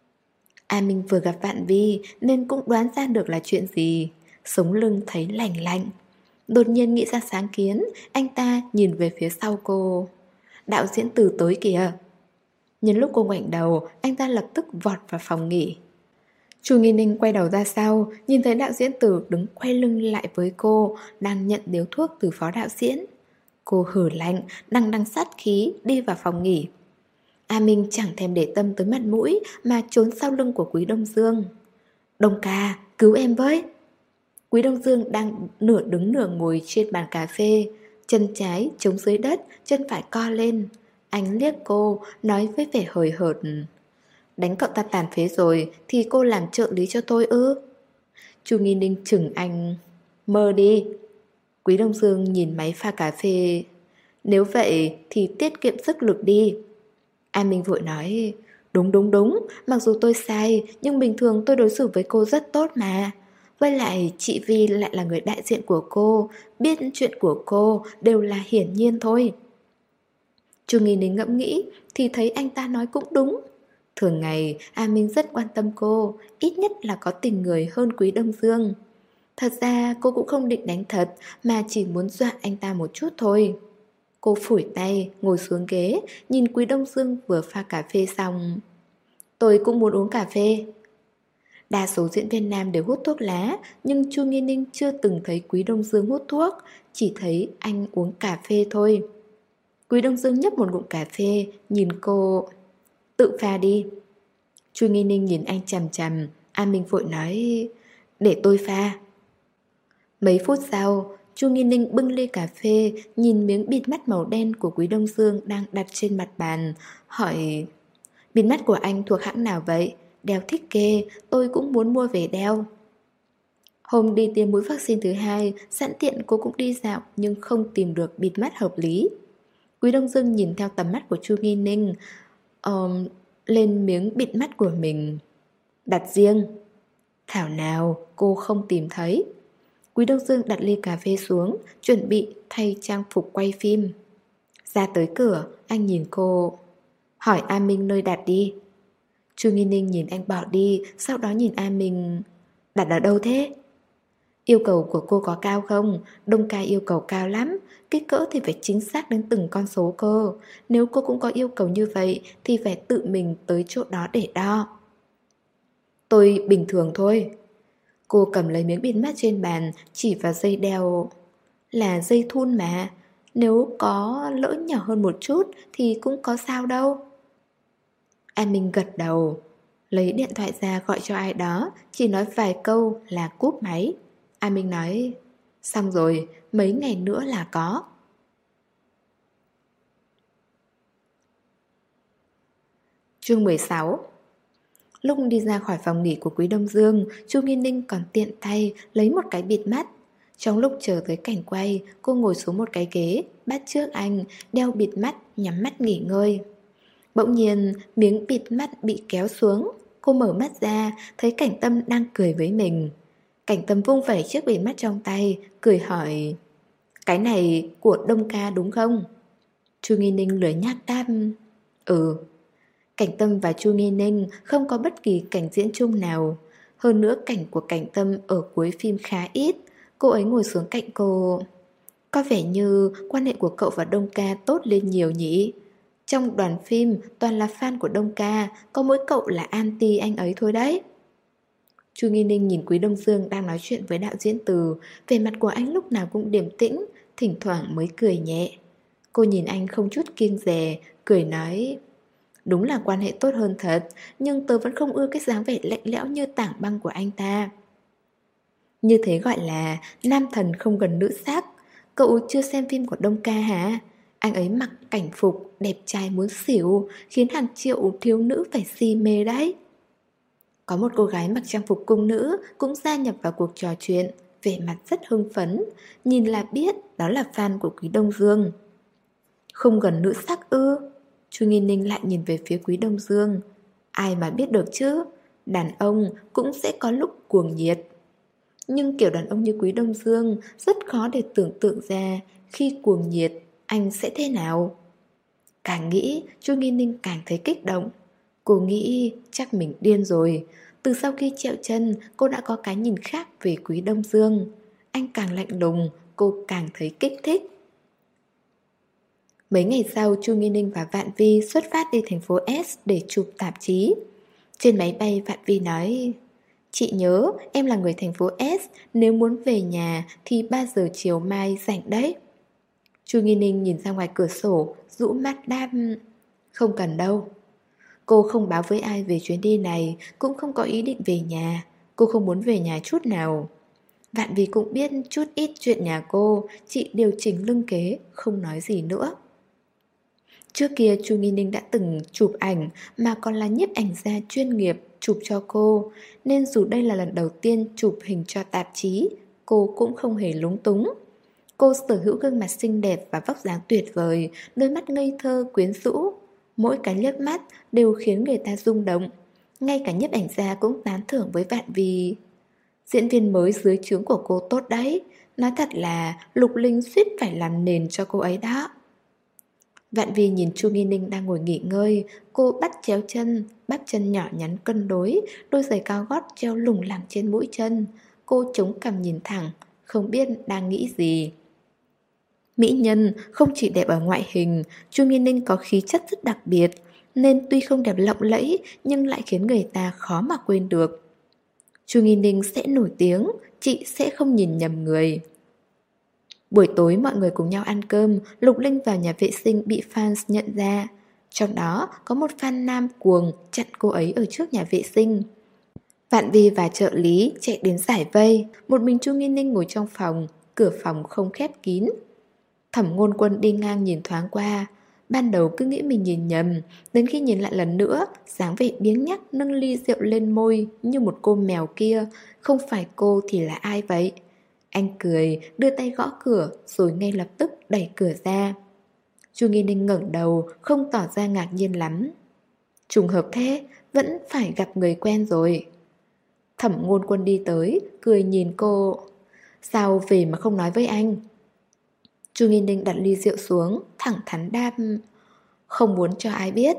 A Minh vừa gặp Vạn Vi nên cũng đoán ra được là chuyện gì. Sống lưng thấy lành lạnh. Đột nhiên nghĩ ra sáng kiến, anh ta nhìn về phía sau cô. Đạo diễn Từ tới kìa. Nhân lúc cô ngoảnh đầu, anh ta lập tức vọt vào phòng nghỉ. Chu Nghi Ninh quay đầu ra sau, nhìn thấy đạo diễn Từ đứng quay lưng lại với cô, đang nhận điếu thuốc từ phó đạo diễn. Cô hử lạnh, đằng đằng sát khí đi vào phòng nghỉ. A Minh chẳng thèm để tâm tới mặt mũi mà trốn sau lưng của Quý Đông Dương. Đông ca, cứu em với. Quý Đông Dương đang nửa đứng nửa ngồi trên bàn cà phê, chân trái chống dưới đất, chân phải co lên. Anh liếc cô, nói với vẻ hời hợt. Đánh cậu ta tàn phế rồi thì cô làm trợ lý cho tôi ư? Chu Nghi Ninh chừng anh. Mơ đi. Quý Đông Dương nhìn máy pha cà phê. Nếu vậy thì tiết kiệm sức lực đi. A Minh vội nói. Đúng đúng đúng, mặc dù tôi sai, nhưng bình thường tôi đối xử với cô rất tốt mà. Với lại chị Vi lại là người đại diện của cô, biết chuyện của cô đều là hiển nhiên thôi. Chu Nghi Ninh ngẫm nghĩ thì thấy anh ta nói cũng đúng. Thường ngày A Minh rất quan tâm cô, ít nhất là có tình người hơn Quý Đông Dương. Thật ra cô cũng không định đánh thật, mà chỉ muốn dọa anh ta một chút thôi. Cô phủi tay, ngồi xuống ghế, nhìn Quý Đông Dương vừa pha cà phê xong. Tôi cũng muốn uống cà phê. Đa số diễn viên nam đều hút thuốc lá, nhưng Chu Nghi Ninh chưa từng thấy Quý Đông Dương hút thuốc, chỉ thấy anh uống cà phê thôi. Quý Đông Dương nhấp một ngụm cà phê, nhìn cô. Tự pha đi. Chu Nghi Ninh nhìn anh chằm chằm. A Minh vội nói. Để tôi pha. Mấy phút sau, Chu Nghi Ninh bưng ly cà phê, nhìn miếng bịt mắt màu đen của Quý Đông Dương đang đặt trên mặt bàn, hỏi: bịt mắt của anh thuộc hãng nào vậy? Đeo thích ghê, tôi cũng muốn mua về đeo. Hôm đi tiêm mũi vaccine thứ hai, sẵn tiện cô cũng đi dạo nhưng không tìm được bịt mắt hợp lý. Quý Đông Dương nhìn theo tầm mắt của Chu Nghi Ninh, um, lên miếng bịt mắt của mình. Đặt riêng. Thảo nào cô không tìm thấy. Quý Đông Dương đặt ly cà phê xuống, chuẩn bị thay trang phục quay phim. Ra tới cửa, anh nhìn cô. Hỏi A Minh nơi đặt đi. Chu Nghi Ninh nhìn anh bỏ đi, sau đó nhìn A Minh. Đặt ở đâu thế? Yêu cầu của cô có cao không? Đông ca yêu cầu cao lắm, kích cỡ thì phải chính xác đến từng con số cơ. Nếu cô cũng có yêu cầu như vậy thì phải tự mình tới chỗ đó để đo. Tôi bình thường thôi. Cô cầm lấy miếng bịt mắt trên bàn, chỉ vào dây đeo. Là dây thun mà, nếu có lỡ nhỏ hơn một chút thì cũng có sao đâu. An Minh gật đầu, lấy điện thoại ra gọi cho ai đó, chỉ nói vài câu là cúp máy. An Minh nói, xong rồi, mấy ngày nữa là có. Chương mười sáu. Lúc đi ra khỏi phòng nghỉ của Quý Đông Dương, Chu Nghi Ninh còn tiện tay lấy một cái bịt mắt. Trong lúc chờ tới cảnh quay, cô ngồi xuống một cái ghế, bắt chước anh, đeo bịt mắt, nhắm mắt nghỉ ngơi. Bỗng nhiên, miếng bịt mắt bị kéo xuống. Cô mở mắt ra, thấy Cảnh Tâm đang cười với mình. Cảnh Tâm vung vẩy chiếc bịt mắt trong tay, cười hỏi, cái này của Đông ca đúng không? Chu Nghi Ninh lười nhác đáp, ừ. Cảnh Tâm và Chu Nghi Ninh không có bất kỳ cảnh diễn chung nào. Hơn nữa cảnh của Cảnh Tâm ở cuối phim khá ít. Cô ấy ngồi xuống cạnh cô. Có vẻ như quan hệ của cậu và Đông ca tốt lên nhiều nhỉ? Trong đoàn phim toàn là fan của Đông ca, có mỗi cậu là anti anh ấy thôi đấy. Chu Nghi Ninh nhìn Quý Đông Dương đang nói chuyện với đạo diễn Từ. Vẻ mặt của anh lúc nào cũng điềm tĩnh, thỉnh thoảng mới cười nhẹ. Cô nhìn anh không chút kiêng dè, cười nói, đúng là quan hệ tốt hơn thật, nhưng tớ vẫn không ưa cái dáng vẻ lạnh lẽo như tảng băng của anh ta. Như thế gọi là nam thần không gần nữ sắc. Cậu chưa xem phim của Đông ca hả? Anh ấy mặc cảnh phục, đẹp trai muốn xỉu, khiến hàng triệu thiếu nữ phải si mê đấy. Có một cô gái mặc trang phục cung nữ cũng gia nhập vào cuộc trò chuyện, vẻ mặt rất hưng phấn, nhìn là biết đó là fan của Quý Đông Dương. Không gần nữ sắc ư? Chu Nghi Ninh lại nhìn về phía Quý Đông Dương. Ai mà biết được chứ, đàn ông cũng sẽ có lúc cuồng nhiệt. Nhưng kiểu đàn ông như Quý Đông Dương rất khó để tưởng tượng ra khi cuồng nhiệt anh sẽ thế nào. Càng nghĩ, Chu Nghi Ninh càng thấy kích động. Cô nghĩ chắc mình điên rồi. Từ sau khi trẹo chân, cô đã có cái nhìn khác về Quý Đông Dương. Anh càng lạnh lùng, cô càng thấy kích thích. Mấy ngày sau, Chu Nghi Ninh và Vạn Vi xuất phát đi thành phố S để chụp tạp chí. Trên máy bay, Vạn Vi nói, chị nhớ em là người thành phố S, nếu muốn về nhà thì ba giờ chiều mai rảnh đấy. Chu Nghi Ninh nhìn ra ngoài cửa sổ, rũ mắt đáp, không cần đâu. Cô không báo với ai về chuyến đi này, cũng không có ý định về nhà. Cô không muốn về nhà chút nào. Vạn Vi cũng biết chút ít chuyện nhà cô, chị điều chỉnh lưng kế, không nói gì nữa. Trước kia Chu Nghi Ninh đã từng chụp ảnh mà còn là nhiếp ảnh gia chuyên nghiệp chụp cho cô, nên dù đây là lần đầu tiên chụp hình cho tạp chí, cô cũng không hề lúng túng. Cô sở hữu gương mặt xinh đẹp và vóc dáng tuyệt vời, đôi mắt ngây thơ quyến rũ. Mỗi cái liếc mắt đều khiến người ta rung động. Ngay cả nhiếp ảnh gia cũng tán thưởng với Vạn Vi. Diễn viên mới dưới trướng của cô tốt đấy. Nói thật là Lục Linh suýt phải làm nền cho cô ấy đó. Vạn Vi nhìn Chu Nghi Ninh đang ngồi nghỉ ngơi. Cô bắt chéo chân, bắp chân nhỏ nhắn cân đối, đôi giày cao gót treo lủng lẳng trên mũi chân. Cô chống cằm nhìn thẳng, không biết đang nghĩ gì. Mỹ nhân không chỉ đẹp ở ngoại hình, Chu Nghi Ninh có khí chất rất đặc biệt, nên tuy không đẹp lộng lẫy nhưng lại khiến người ta khó mà quên được. Chu Nghi Ninh sẽ nổi tiếng, chị sẽ không nhìn nhầm người. Buổi tối mọi người cùng nhau ăn cơm, Lục Linh vào nhà vệ sinh bị fans nhận ra. Trong đó có một fan nam cuồng chặn cô ấy ở trước nhà vệ sinh. Vạn Vi và trợ lý chạy đến giải vây. Một mình Chu Nghi Ninh ngồi trong phòng. cửa phòng không khép kín. Thẩm Ngôn Quân đi ngang nhìn thoáng qua. Ban đầu cứ nghĩ mình nhìn nhầm, đến khi nhìn lại lần nữa, dáng vẻ biếng nhác nâng ly rượu lên môi như một cô mèo kia. Không phải cô thì là ai vậy? Anh cười, đưa tay gõ cửa, rồi ngay lập tức đẩy cửa ra. Chu Nghi Ninh ngẩng đầu, không tỏ ra ngạc nhiên lắm. Trùng hợp thế, vẫn phải gặp người quen rồi. Thẩm Ngôn Quân đi tới, cười nhìn cô. Sao về mà không nói với anh? Chu Nghi Ninh đặt ly rượu xuống, thẳng thắn đáp. Không muốn cho ai biết.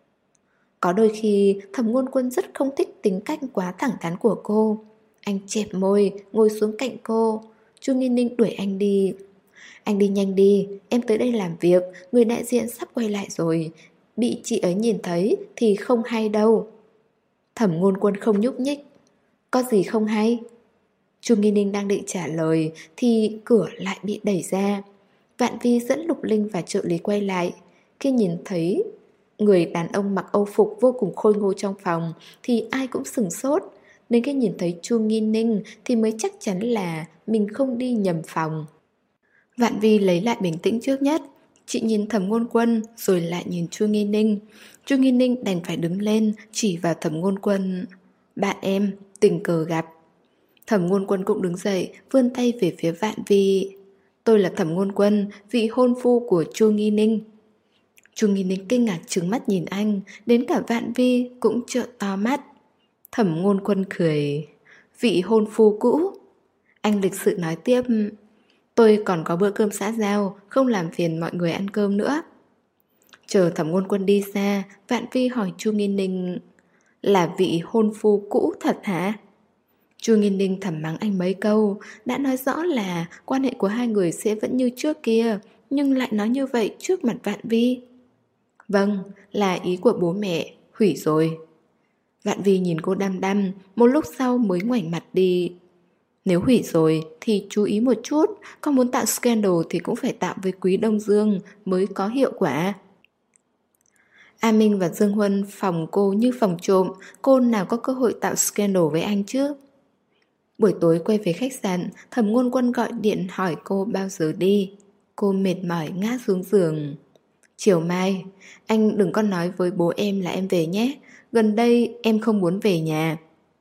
Có đôi khi Thẩm Ngôn Quân rất không thích tính cách quá thẳng thắn của cô. Anh chẹp môi, ngồi xuống cạnh cô. Chu Nghi Ninh đuổi anh đi. Anh đi nhanh đi, em tới đây làm việc, người đại diện sắp quay lại rồi. Bị chị ấy nhìn thấy thì không hay đâu. Thẩm Ngôn Quân không nhúc nhích. Có gì không hay? Chu Nghi Ninh đang định trả lời thì cửa lại bị đẩy ra. Vạn Vi dẫn Lục Linh và trợ lý quay lại. Khi nhìn thấy người đàn ông mặc âu phục vô cùng khôi ngô trong phòng thì ai cũng sửng sốt. Nên khi nhìn thấy Chu Nghi Ninh thì mới chắc chắn là mình không đi nhầm phòng. Vạn Vi lấy lại bình tĩnh trước nhất. Chị nhìn Thẩm Ngôn Quân rồi lại nhìn Chu Nghi Ninh. Chu Nghi Ninh đành phải đứng lên chỉ vào Thẩm Ngôn Quân. Bạn em, tình cờ gặp. Thẩm Ngôn Quân cũng đứng dậy, vươn tay về phía Vạn Vi. Tôi là Thẩm Ngôn Quân, vị hôn phu của Chu Nghi Ninh. Chu Nghi Ninh kinh ngạc trừng mắt nhìn anh, đến cả Vạn Vi cũng trợn to mắt. Thẩm Ngôn Quân cười. Vị hôn phu cũ. Anh lịch sự nói tiếp. Tôi còn có bữa cơm xã giao, không làm phiền mọi người ăn cơm nữa. Chờ Thẩm Ngôn Quân đi xa, Vạn Vi hỏi Chu Nghi Ninh. Là vị hôn phu cũ thật hả? Chu Nghi Ninh thầm mắng anh mấy câu. Đã nói rõ là quan hệ của hai người sẽ vẫn như trước kia, nhưng lại nói như vậy trước mặt Vạn Vi. Vâng, là ý của bố mẹ, hủy rồi. Vạn Vi nhìn cô đăm đăm, một lúc sau mới ngoảnh mặt đi. Nếu hủy rồi thì chú ý một chút, có muốn tạo scandal thì cũng phải tạo với Quý Đông Dương mới có hiệu quả. A Minh và Dương Huân phòng cô như phòng trộm, cô nào có cơ hội tạo scandal với anh chứ? Buổi tối quay về khách sạn, Thẩm Ngôn Quân gọi điện hỏi cô bao giờ đi. Cô mệt mỏi ngã xuống giường. Chiều mai, anh đừng có nói với bố em là em về nhé. Gần đây em không muốn về nhà.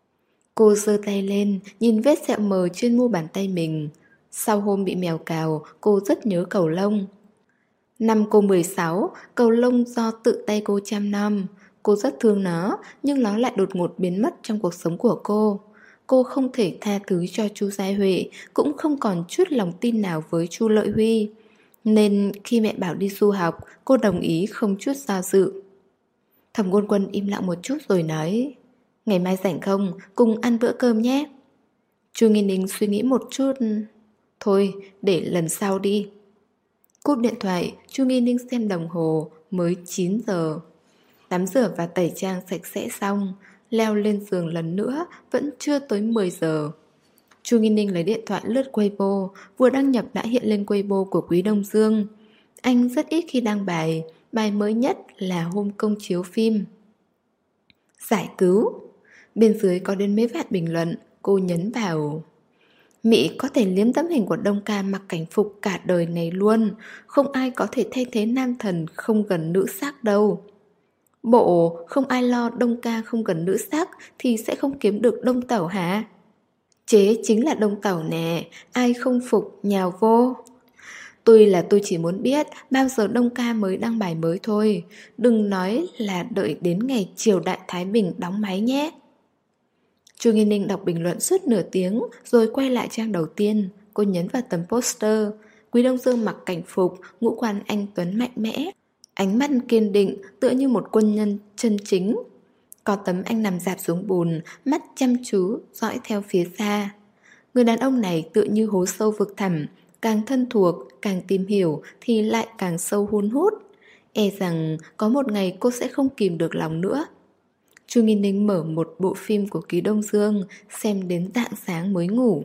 Cô giơ tay lên, nhìn vết sẹo mờ trên mu bàn tay mình. Sau hôm bị mèo cào, cô rất nhớ cầu lông. Năm cô mười sáu, cầu lông do tự tay cô chăm nom. Cô rất thương nó, nhưng nó lại đột ngột biến mất trong cuộc sống của cô. Cô không thể tha thứ cho Chu Giai Huệ, cũng không còn chút lòng tin nào với Chu Lợi Huy. Nên khi mẹ bảo đi du học, cô đồng ý không chút do dự. Thẩm Ngôn Quân im lặng một chút rồi nói. Ngày mai rảnh không, cùng ăn bữa cơm nhé. Chu Nghi Ninh suy nghĩ một chút. Thôi, để lần sau đi. Cúp điện thoại, Chu Nghi Ninh xem đồng hồ, mới chín giờ. Tắm rửa và tẩy trang sạch sẽ xong, leo lên giường lần nữa, vẫn chưa tới mười giờ. Chu Nghi Ninh lấy điện thoại lướt Weibo, vừa đăng nhập đã hiện lên Weibo của Quý Đông Dương. Anh rất ít khi đăng bài, bài mới nhất là hôm công chiếu phim. Giải cứu. Bên dưới có đến mấy vạn bình luận, cô nhấn vào. Mỹ có thể liếm tấm hình của Đông Ca mặc cảnh phục cả đời này luôn. Không ai có thể thay thế nam thần không gần nữ sắc đâu. Bộ không ai lo Đông Ca không gần nữ sắc thì sẽ không kiếm được Đông Tẩu hả? Chế chính là Đông Tẩu nè, ai không phục nhào vô. Tôi là tôi chỉ muốn biết bao giờ Đông Ca mới đăng bài mới thôi. Đừng nói là đợi đến ngày Triều Đại Thái Bình đóng máy nhé. Chu Nghi Ninh đọc bình luận suốt nửa tiếng rồi quay lại trang đầu tiên. Cô nhấn vào tấm poster. Quý Đông Dương mặc cảnh phục, ngũ quan anh tuấn mạnh mẽ, ánh mắt kiên định tựa như một quân nhân chân chính. Có tấm anh nằm rạp xuống bùn, mắt chăm chú dõi theo phía xa. Người đàn ông này tựa như hố sâu vực thẳm, càng thân thuộc, càng tìm hiểu thì lại càng sâu hun hút. E rằng có một ngày cô sẽ không kìm được lòng nữa. Chu Nghi Ninh mở một bộ phim của Quý Đông Dương, xem đến rạng sáng mới ngủ.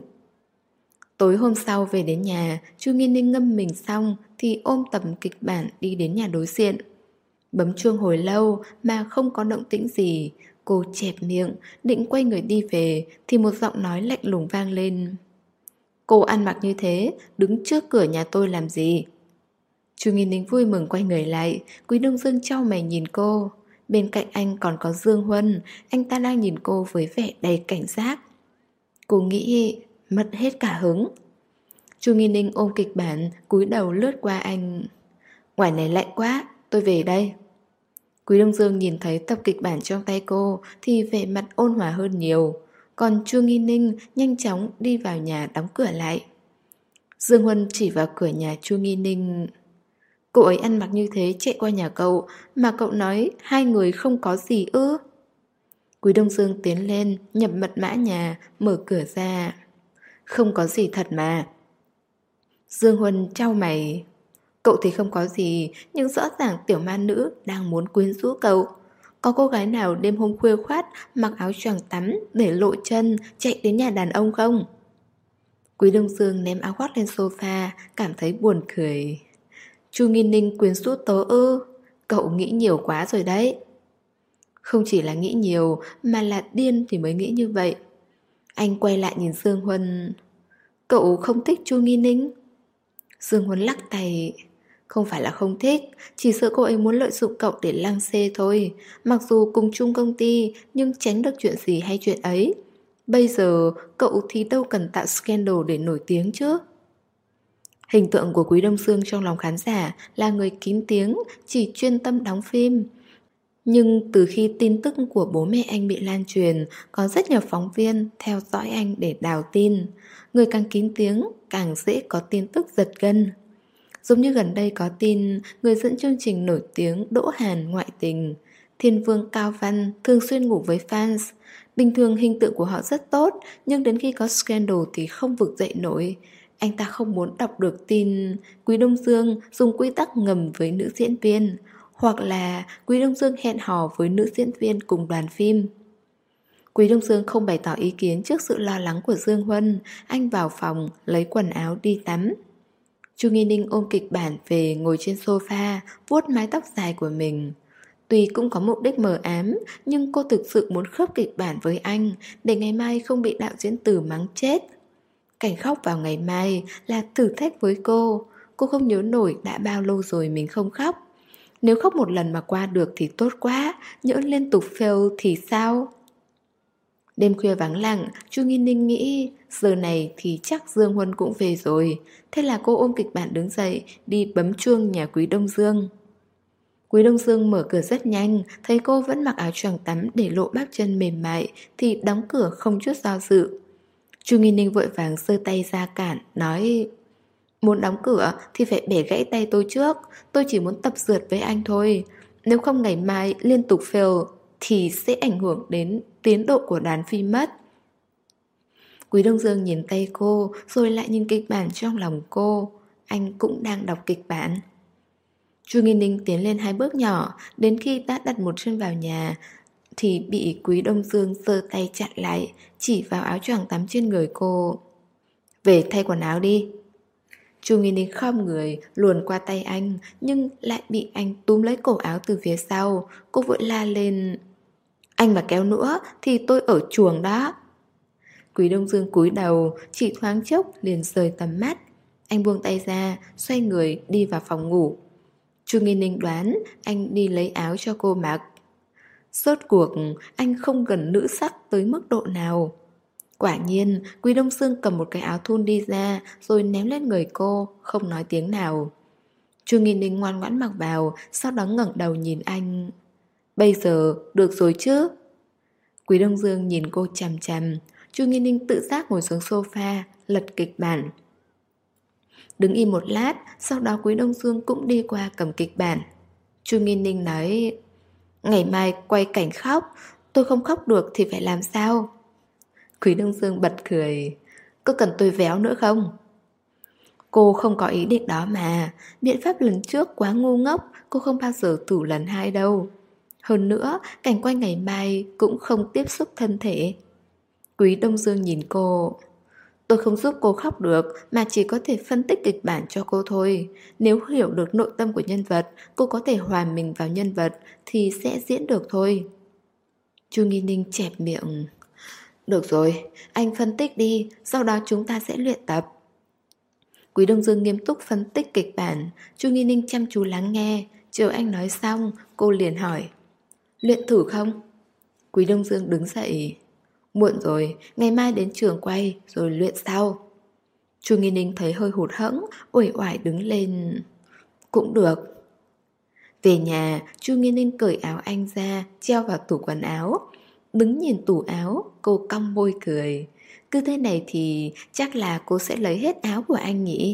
Tối hôm sau về đến nhà, Chu Nghi Ninh ngâm mình xong thì ôm tập kịch bản đi đến nhà đối diện. Bấm chuông hồi lâu mà không có động tĩnh gì. Cô chẹp miệng, định quay người đi về thì một giọng nói lạnh lùng vang lên. Cô ăn mặc như thế, đứng trước cửa nhà tôi làm gì? Chu Nghi Ninh vui mừng quay người lại. Quý Đông Dương chau mày nhìn cô. Bên cạnh anh còn có Dương Huân. Anh ta đang nhìn cô với vẻ đầy cảnh giác. Cô nghĩ mất hết cả hứng. Chu Nghi Ninh ôm kịch bản, cúi đầu lướt qua anh. Ngoài này lạnh quá, tôi về đây. Quý Đông Dương nhìn thấy tập kịch bản trong tay cô thì vẻ mặt ôn hòa hơn nhiều. Còn Chu Nghi Ninh nhanh chóng đi vào nhà đóng cửa lại. Dương Huân chỉ vào cửa nhà Chu Nghi Ninh. Cô ấy ăn mặc như thế chạy qua nhà cậu, mà cậu nói hai người không có gì ư? Quý Đông Dương tiến lên, nhập mật mã nhà, mở cửa ra. Không có gì thật mà. Dương Huân chau mày. Cậu thì không có gì, nhưng rõ ràng tiểu ma nữ đang muốn quyến rũ cậu. Có cô gái nào đêm hôm khuya khoát mặc áo choàng tắm để lộ chân chạy đến nhà đàn ông không? Quý Đông Dương ném áo khoác lên sofa, cảm thấy buồn cười. Chu Nghi Ninh quyến rũ tớ ư? Cậu nghĩ nhiều quá rồi đấy. Không chỉ là nghĩ nhiều, mà là điên thì mới nghĩ như vậy. Anh quay lại nhìn Dương Huân. Cậu không thích Chu Nghi Ninh? Dương Huân lắc tay. Không phải là không thích, chỉ sợ cô ấy muốn lợi dụng cậu để lăng xê thôi. Mặc dù cùng chung công ty, nhưng tránh được chuyện gì hay chuyện ấy. Bây giờ cậu thì đâu cần tạo scandal để nổi tiếng chứ. Hình tượng của Quý Đông Dương trong lòng khán giả là người kín tiếng, chỉ chuyên tâm đóng phim. Nhưng từ khi tin tức của bố mẹ anh bị lan truyền, có rất nhiều phóng viên theo dõi anh để đào tin. Người càng kín tiếng, càng dễ có tin tức giật gân. Giống như gần đây có tin người dẫn chương trình nổi tiếng Đỗ Hàn ngoại tình. Thiên vương Cao Văn thường xuyên ngủ với fans. Bình thường hình tượng của họ rất tốt, nhưng đến khi có scandal thì không vực dậy nổi. Anh ta không muốn đọc được tin Quý Đông Dương dùng quy tắc ngầm với nữ diễn viên, hoặc là Quý Đông Dương hẹn hò với nữ diễn viên cùng đoàn phim. Quý Đông Dương không bày tỏ ý kiến trước sự lo lắng của Dương Huân. Anh vào phòng lấy quần áo đi tắm. Chu Nghi Ninh ôm kịch bản về ngồi trên sofa, vuốt mái tóc dài của mình. Tuy cũng có mục đích mờ ám, nhưng cô thực sự muốn khớp kịch bản với anh để ngày mai không bị đạo diễn Từ mắng chết. Cảnh khóc vào ngày mai là thử thách với cô. Cô không nhớ nổi đã bao lâu rồi mình không khóc. Nếu khóc một lần mà qua được thì tốt quá, nhỡ liên tục fail thì sao? Đêm khuya vắng lặng, Chu Nghi Ninh nghĩ giờ này thì chắc Dương Huân cũng về rồi. Thế là cô ôm kịch bản đứng dậy, đi bấm chuông nhà Quý Đông Dương. Quý Đông Dương mở cửa rất nhanh, thấy cô vẫn mặc áo choàng tắm để lộ bắp chân mềm mại thì đóng cửa không chút do dự. Chu Nghi Ninh vội vàng giơ tay ra cản, nói: Muốn đóng cửa thì phải bẻ gãy tay tôi trước. Tôi chỉ muốn tập dượt với anh thôi. Nếu không ngày mai liên tục fail thì sẽ ảnh hưởng đến tiến độ của đoàn phim mất. Quý Đông Dương nhìn tay cô, rồi lại nhìn kịch bản trong lòng cô. Anh cũng đang đọc kịch bản. Chu Nghi Ninh tiến lên hai bước nhỏ. Đến khi đã đặt một chân vào nhà thì bị Quý Đông Dương giơ tay chặn lại, chỉ vào áo choàng tắm trên người cô. Về thay quần áo đi. Chu Nghi Ninh khom người luồn qua tay anh, nhưng lại bị anh túm lấy cổ áo từ phía sau. Cô vội la lên: Anh mà kéo nữa thì tôi ở chuồng đó. Quý Đông Dương cúi đầu, chỉ thoáng chốc liền rời tầm mắt. Anh buông tay ra, xoay người đi vào phòng ngủ. Chu Nghi Ninh đoán anh đi lấy áo cho cô mặc. Rốt cuộc anh không gần nữ sắc tới mức độ nào. Quả nhiên, Quý Đông Dương cầm một cái áo thun đi ra rồi ném lên người cô, không nói tiếng nào. Chu Nghi Ninh ngoan ngoãn mặc vào, sau đó ngẩng đầu nhìn anh. Bây giờ được rồi chứ? Quý Đông Dương nhìn cô chằm chằm. Chu Nghi Ninh tự giác ngồi xuống sofa, lật kịch bản. Đứng im một lát, sau đó Quý Đông Dương cũng đi qua cầm kịch bản. Chu Nghi Ninh nói: Ngày mai quay cảnh khóc, tôi không khóc được thì phải làm sao? Quý Đông Dương bật cười: Có cần tôi véo nữa không? Cô không có ý định đó mà. Biện pháp lần trước quá ngu ngốc, cô không bao giờ thử lần hai đâu. Hơn nữa, cảnh quay ngày mai cũng không tiếp xúc thân thể. Quý Đông Dương nhìn cô: Tôi không giúp cô khóc được, mà chỉ có thể phân tích kịch bản cho cô thôi. Nếu hiểu được nội tâm của nhân vật, cô có thể hòa mình vào nhân vật thì sẽ diễn được thôi. Chu Nghi Ninh chẹp miệng: Được rồi, anh phân tích đi, sau đó chúng ta sẽ luyện tập. Quý Đông Dương nghiêm túc phân tích kịch bản. Chu Nghi Ninh chăm chú lắng nghe. Chờ anh nói xong, cô liền hỏi: luyện thử không? Quý Đông Dương đứng dậy: muộn rồi, ngày mai đến trường quay rồi luyện sau. Chu Nghi Ninh thấy hơi hụt hẫng, uể oải đứng lên: cũng được. Về nhà, Chu Nghi Ninh cởi áo anh ra, treo vào tủ quần áo. Đứng nhìn tủ áo, cô cong môi cười. Cứ thế này thì chắc là cô sẽ lấy hết áo của anh nhỉ.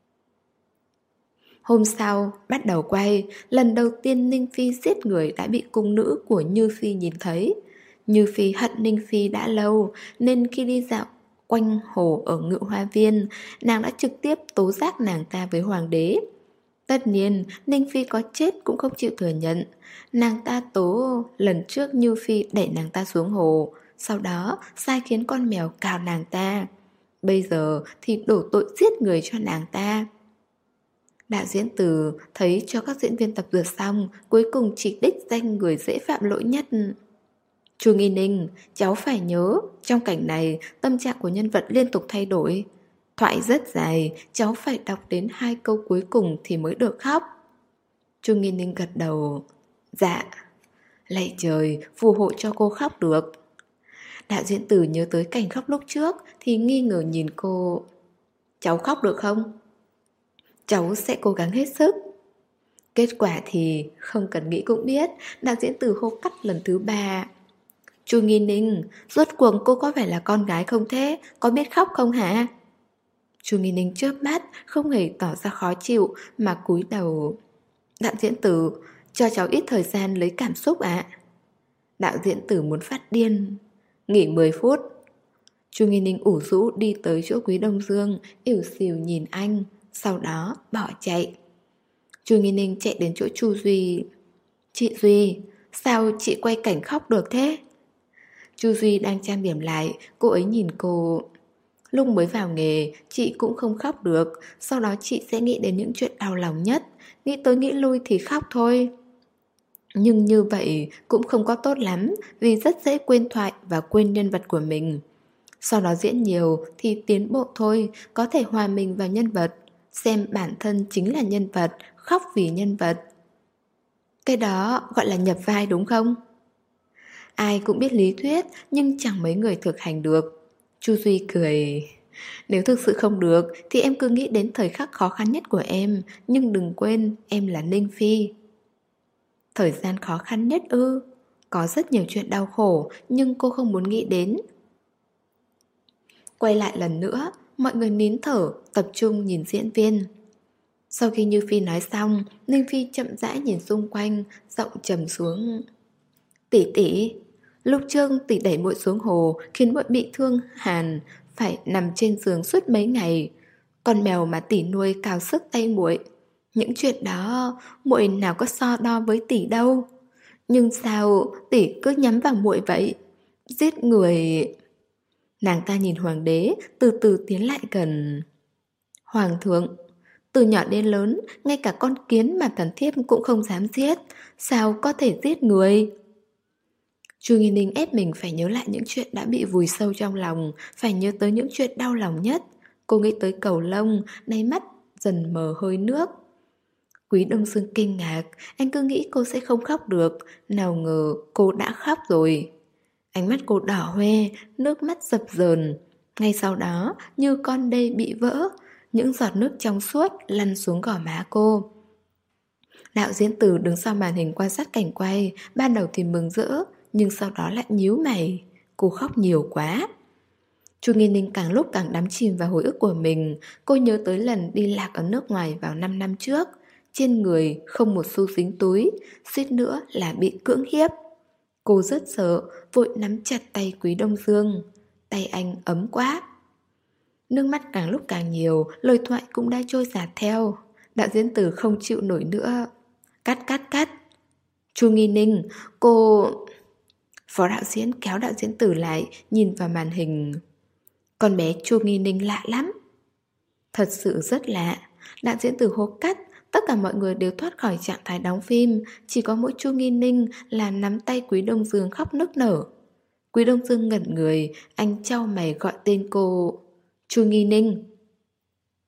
Hôm sau, bắt đầu quay. Lần đầu tiên Ninh Phi giết người đã bị cung nữ của Như Phi nhìn thấy. Như Phi hận Ninh Phi đã lâu, nên khi đi dạo quanh hồ ở Ngự Hoa Viên, nàng đã trực tiếp tố giác nàng ta với hoàng đế. Tất nhiên, Ninh Phi có chết cũng không chịu thừa nhận. Nàng ta tố lần trước Như Phi đẩy nàng ta xuống hồ, sau đó sai khiến con mèo cào nàng ta. Bây giờ thì đổ tội giết người cho nàng ta. Đạo diễn Từ thấy cho các diễn viên tập dượt xong, cuối cùng chỉ đích danh người dễ phạm lỗi nhất. Chu Nghi Ninh, cháu phải nhớ, trong cảnh này tâm trạng của nhân vật liên tục thay đổi. Thoại rất dài, cháu phải đọc đến hai câu cuối cùng thì mới được khóc. Chu Nghi Ninh gật đầu. Dạ. Lạy trời, phù hộ cho cô khóc được. Đạo diễn Từ nhớ tới cảnh khóc lúc trước thì nghi ngờ nhìn cô. Cháu khóc được không? Cháu sẽ cố gắng hết sức. Kết quả thì không cần nghĩ cũng biết. Đạo diễn Từ hô cắt lần thứ ba. Chu Nghi Ninh, rốt cuộc cô có phải là con gái không thế? Có biết khóc không hả? Chu Nghi Ninh chớp mắt, không hề tỏ ra khó chịu mà cúi đầu. Đạo diễn Từ, cho cháu ít thời gian lấy cảm xúc ạ. Đạo diễn Từ muốn phát điên. Nghỉ mười phút. Chu Nghi Ninh ủ rũ đi tới chỗ Quý Đông Dương, ỉu xìu nhìn anh, sau đó bỏ chạy. Chu Nghi Ninh chạy đến chỗ Chu Duy. Chị Duy, sao chị quay cảnh khóc được thế? Chu Duy đang trang điểm lại, cô ấy nhìn cô. Lúc mới vào nghề, chị cũng không khóc được. Sau đó chị sẽ nghĩ đến những chuyện đau lòng nhất. Nghĩ tới nghĩ lui thì khóc thôi. Nhưng như vậy cũng không có tốt lắm, vì rất dễ quên thoại và quên nhân vật của mình. Sau đó diễn nhiều thì tiến bộ thôi, có thể hòa mình vào nhân vật, xem bản thân chính là nhân vật, khóc vì nhân vật. Cái đó gọi là nhập vai đúng không? Ai cũng biết lý thuyết, nhưng chẳng mấy người thực hành được. Chu Duy cười. Nếu thực sự không được thì em cứ nghĩ đến thời khắc khó khăn nhất của em, nhưng đừng quên em là Ninh Phi. Thời gian khó khăn nhất ư? Có rất nhiều chuyện đau khổ, nhưng cô không muốn nghĩ đến. Quay lại lần nữa, mọi người nín thở, tập trung nhìn diễn viên. Sau khi Như Phi nói xong, Ninh Phi chậm rãi nhìn xung quanh, giọng trầm xuống. Tỷ tỷ, lúc trước tỷ đẩy muội xuống hồ khiến muội bị thương hàn, phải nằm trên giường suốt mấy ngày. Con mèo mà tỷ nuôi cào sức tay muội. Những chuyện đó muội nào có so đo với tỷ đâu. Nhưng sao tỷ cứ nhắm vào muội vậy? Giết người... Nàng ta nhìn hoàng đế, từ từ tiến lại gần. Hoàng thượng, từ nhỏ đến lớn, ngay cả con kiến mà thần thiếp cũng không dám giết. Sao có thể giết người? Chu Nghi Ninh ép mình phải nhớ lại những chuyện đã bị vùi sâu trong lòng, phải nhớ tới những chuyện đau lòng nhất. Cô nghĩ tới cầu lông, đáy mắt dần mờ hơi nước. Quý Đông Dương kinh ngạc, anh cứ nghĩ cô sẽ không khóc được, nào ngờ cô đã khóc rồi. Ánh mắt cô đỏ hoe, nước mắt dập dờn. Ngay sau đó, như con đê bị vỡ, những giọt nước trong suốt lăn xuống gò má cô. Đạo diễn Từ đứng sau màn hình quan sát cảnh quay, ban đầu thì mừng rỡ, nhưng sau đó lại nhíu mày. Cô khóc nhiều quá. Chu Nghi Ninh càng lúc càng đắm chìm vào hồi ức của mình. Cô nhớ tới lần đi lạc ở nước ngoài vào năm năm trước. Trên người không một xu dính túi, suýt nữa là bị cưỡng hiếp. Cô rất sợ, vội nắm chặt tay Quý Đông Dương. Tay anh ấm quá. Nước mắt càng lúc càng nhiều, lời thoại cũng đã trôi dạt theo. Đạo diễn Từ không chịu nổi nữa. Cắt cắt cắt. Chu Nghi Ninh, cô... Phó đạo diễn kéo đạo diễn Từ lại, nhìn vào màn hình. Con bé Chu Nghi Ninh lạ lắm. Thật sự rất lạ. Đạo diễn Từ hô cắt. Tất cả mọi người đều thoát khỏi trạng thái đóng phim. Chỉ có mỗi Chu Nghi Ninh là nắm tay Quý Đông Dương khóc nức nở. Quý Đông Dương ngẩn người, anh chau mày gọi tên cô. Chu Nghi Ninh.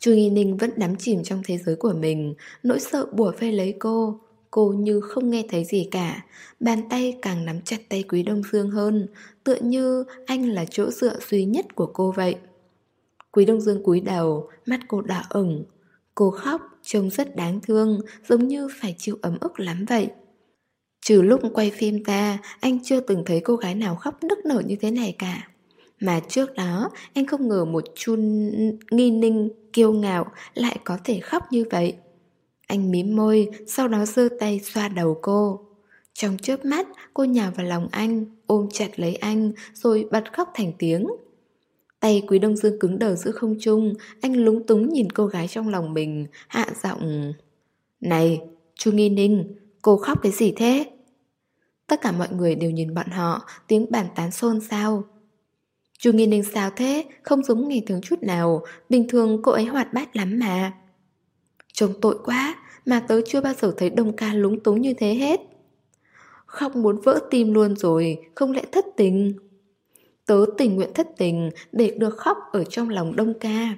Chu Nghi Ninh vẫn đắm chìm trong thế giới của mình, nỗi sợ bủa vây lấy cô. Cô như không nghe thấy gì cả, bàn tay càng nắm chặt tay Quý Đông Dương hơn, tựa như anh là chỗ dựa duy nhất của cô vậy. Quý Đông Dương cúi đầu, mắt cô đỏ ửng. Cô khóc, trông rất đáng thương, giống như phải chịu ấm ức lắm vậy. Trừ lúc quay phim ra, anh chưa từng thấy cô gái nào khóc nức nở như thế này cả. Mà trước đó, anh không ngờ một Chu Nghi Ninh kiêu ngạo lại có thể khóc như vậy. Anh mím môi, sau đó giơ tay xoa đầu cô. Trong chớp mắt, cô nhào vào lòng anh, ôm chặt lấy anh, rồi bật khóc thành tiếng. Tay Quý Đông Dương cứng đờ giữa không trung, anh lúng túng nhìn cô gái trong lòng mình, hạ giọng: "Này, Chu Nghi Ninh, cô khóc cái gì thế?" Tất cả mọi người đều nhìn bọn họ, tiếng bàn tán xôn xao. Chu Nghi Ninh sao thế, không giống ngày thường chút nào, bình thường cô ấy hoạt bát lắm mà. Trông tội quá, mà tớ chưa bao giờ thấy Đông ca lúng túng như thế hết. Khóc muốn vỡ tim luôn rồi, không lẽ thất tình? Tớ tình nguyện thất tình để được khóc ở trong lòng Đông ca.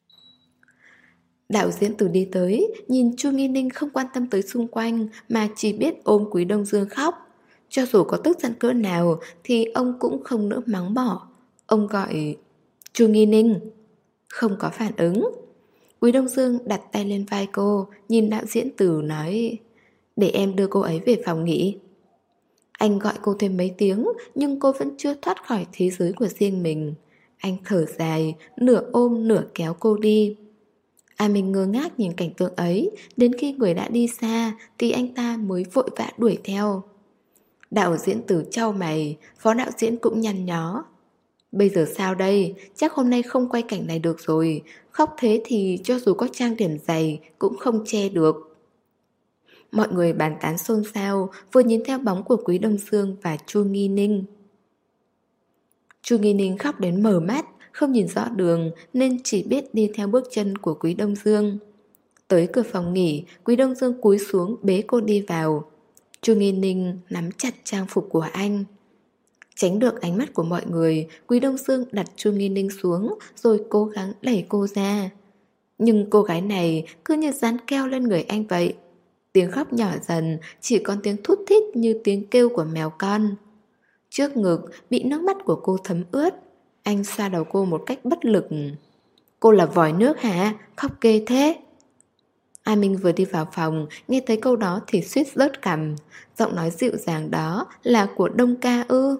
Đạo diễn Từ đi tới, nhìn Chu Nghi Ninh không quan tâm tới xung quanh mà chỉ biết ôm Quý Đông Dương khóc. Cho dù có tức giận cỡ nào thì ông cũng không nỡ mắng bỏ. Ông gọi: "Chu Nghi Ninh." Không có phản ứng. Quý Đông Dương đặt tay lên vai cô, nhìn đạo diễn Từ nói: "Để em đưa cô ấy về phòng nghỉ." Anh gọi cô thêm mấy tiếng, nhưng cô vẫn chưa thoát khỏi thế giới của riêng mình. Anh thở dài, nửa ôm nửa kéo cô đi. A Minh ngơ ngác nhìn cảnh tượng ấy, đến khi người đã đi xa thì anh ta mới vội vã đuổi theo. Đạo diễn Từ chau mày, phó đạo diễn cũng nhăn nhó. Bây giờ sao đây, chắc hôm nay không quay cảnh này được rồi. Khóc thế thì cho dù có trang điểm dày cũng không che được. Mọi người bàn tán xôn xao, vừa nhìn theo bóng của Quý Đông Dương và Chu Nghi Ninh. Chu Nghi Ninh khóc đến mở mắt, không nhìn rõ đường nên chỉ biết đi theo bước chân của Quý Đông Dương. Tới cửa phòng nghỉ, Quý Đông Dương cúi xuống bế cô đi vào. Chu Nghi Ninh nắm chặt trang phục của anh. Tránh được ánh mắt của mọi người, Quý Đông Dương đặt Chu Nghi Ninh xuống rồi cố gắng đẩy cô ra. Nhưng cô gái này cứ như dán keo lên người anh vậy. Tiếng khóc nhỏ dần, chỉ còn tiếng thút thít như tiếng kêu của mèo con. Trước ngực bị nước mắt của cô thấm ướt. Anh xoa đầu cô một cách bất lực. Cô là vòi nước hả? Khóc ghê thế. A Minh vừa đi vào phòng, nghe thấy câu đó thì suýt rớt cằm. Giọng nói dịu dàng đó là của Đông ca ư?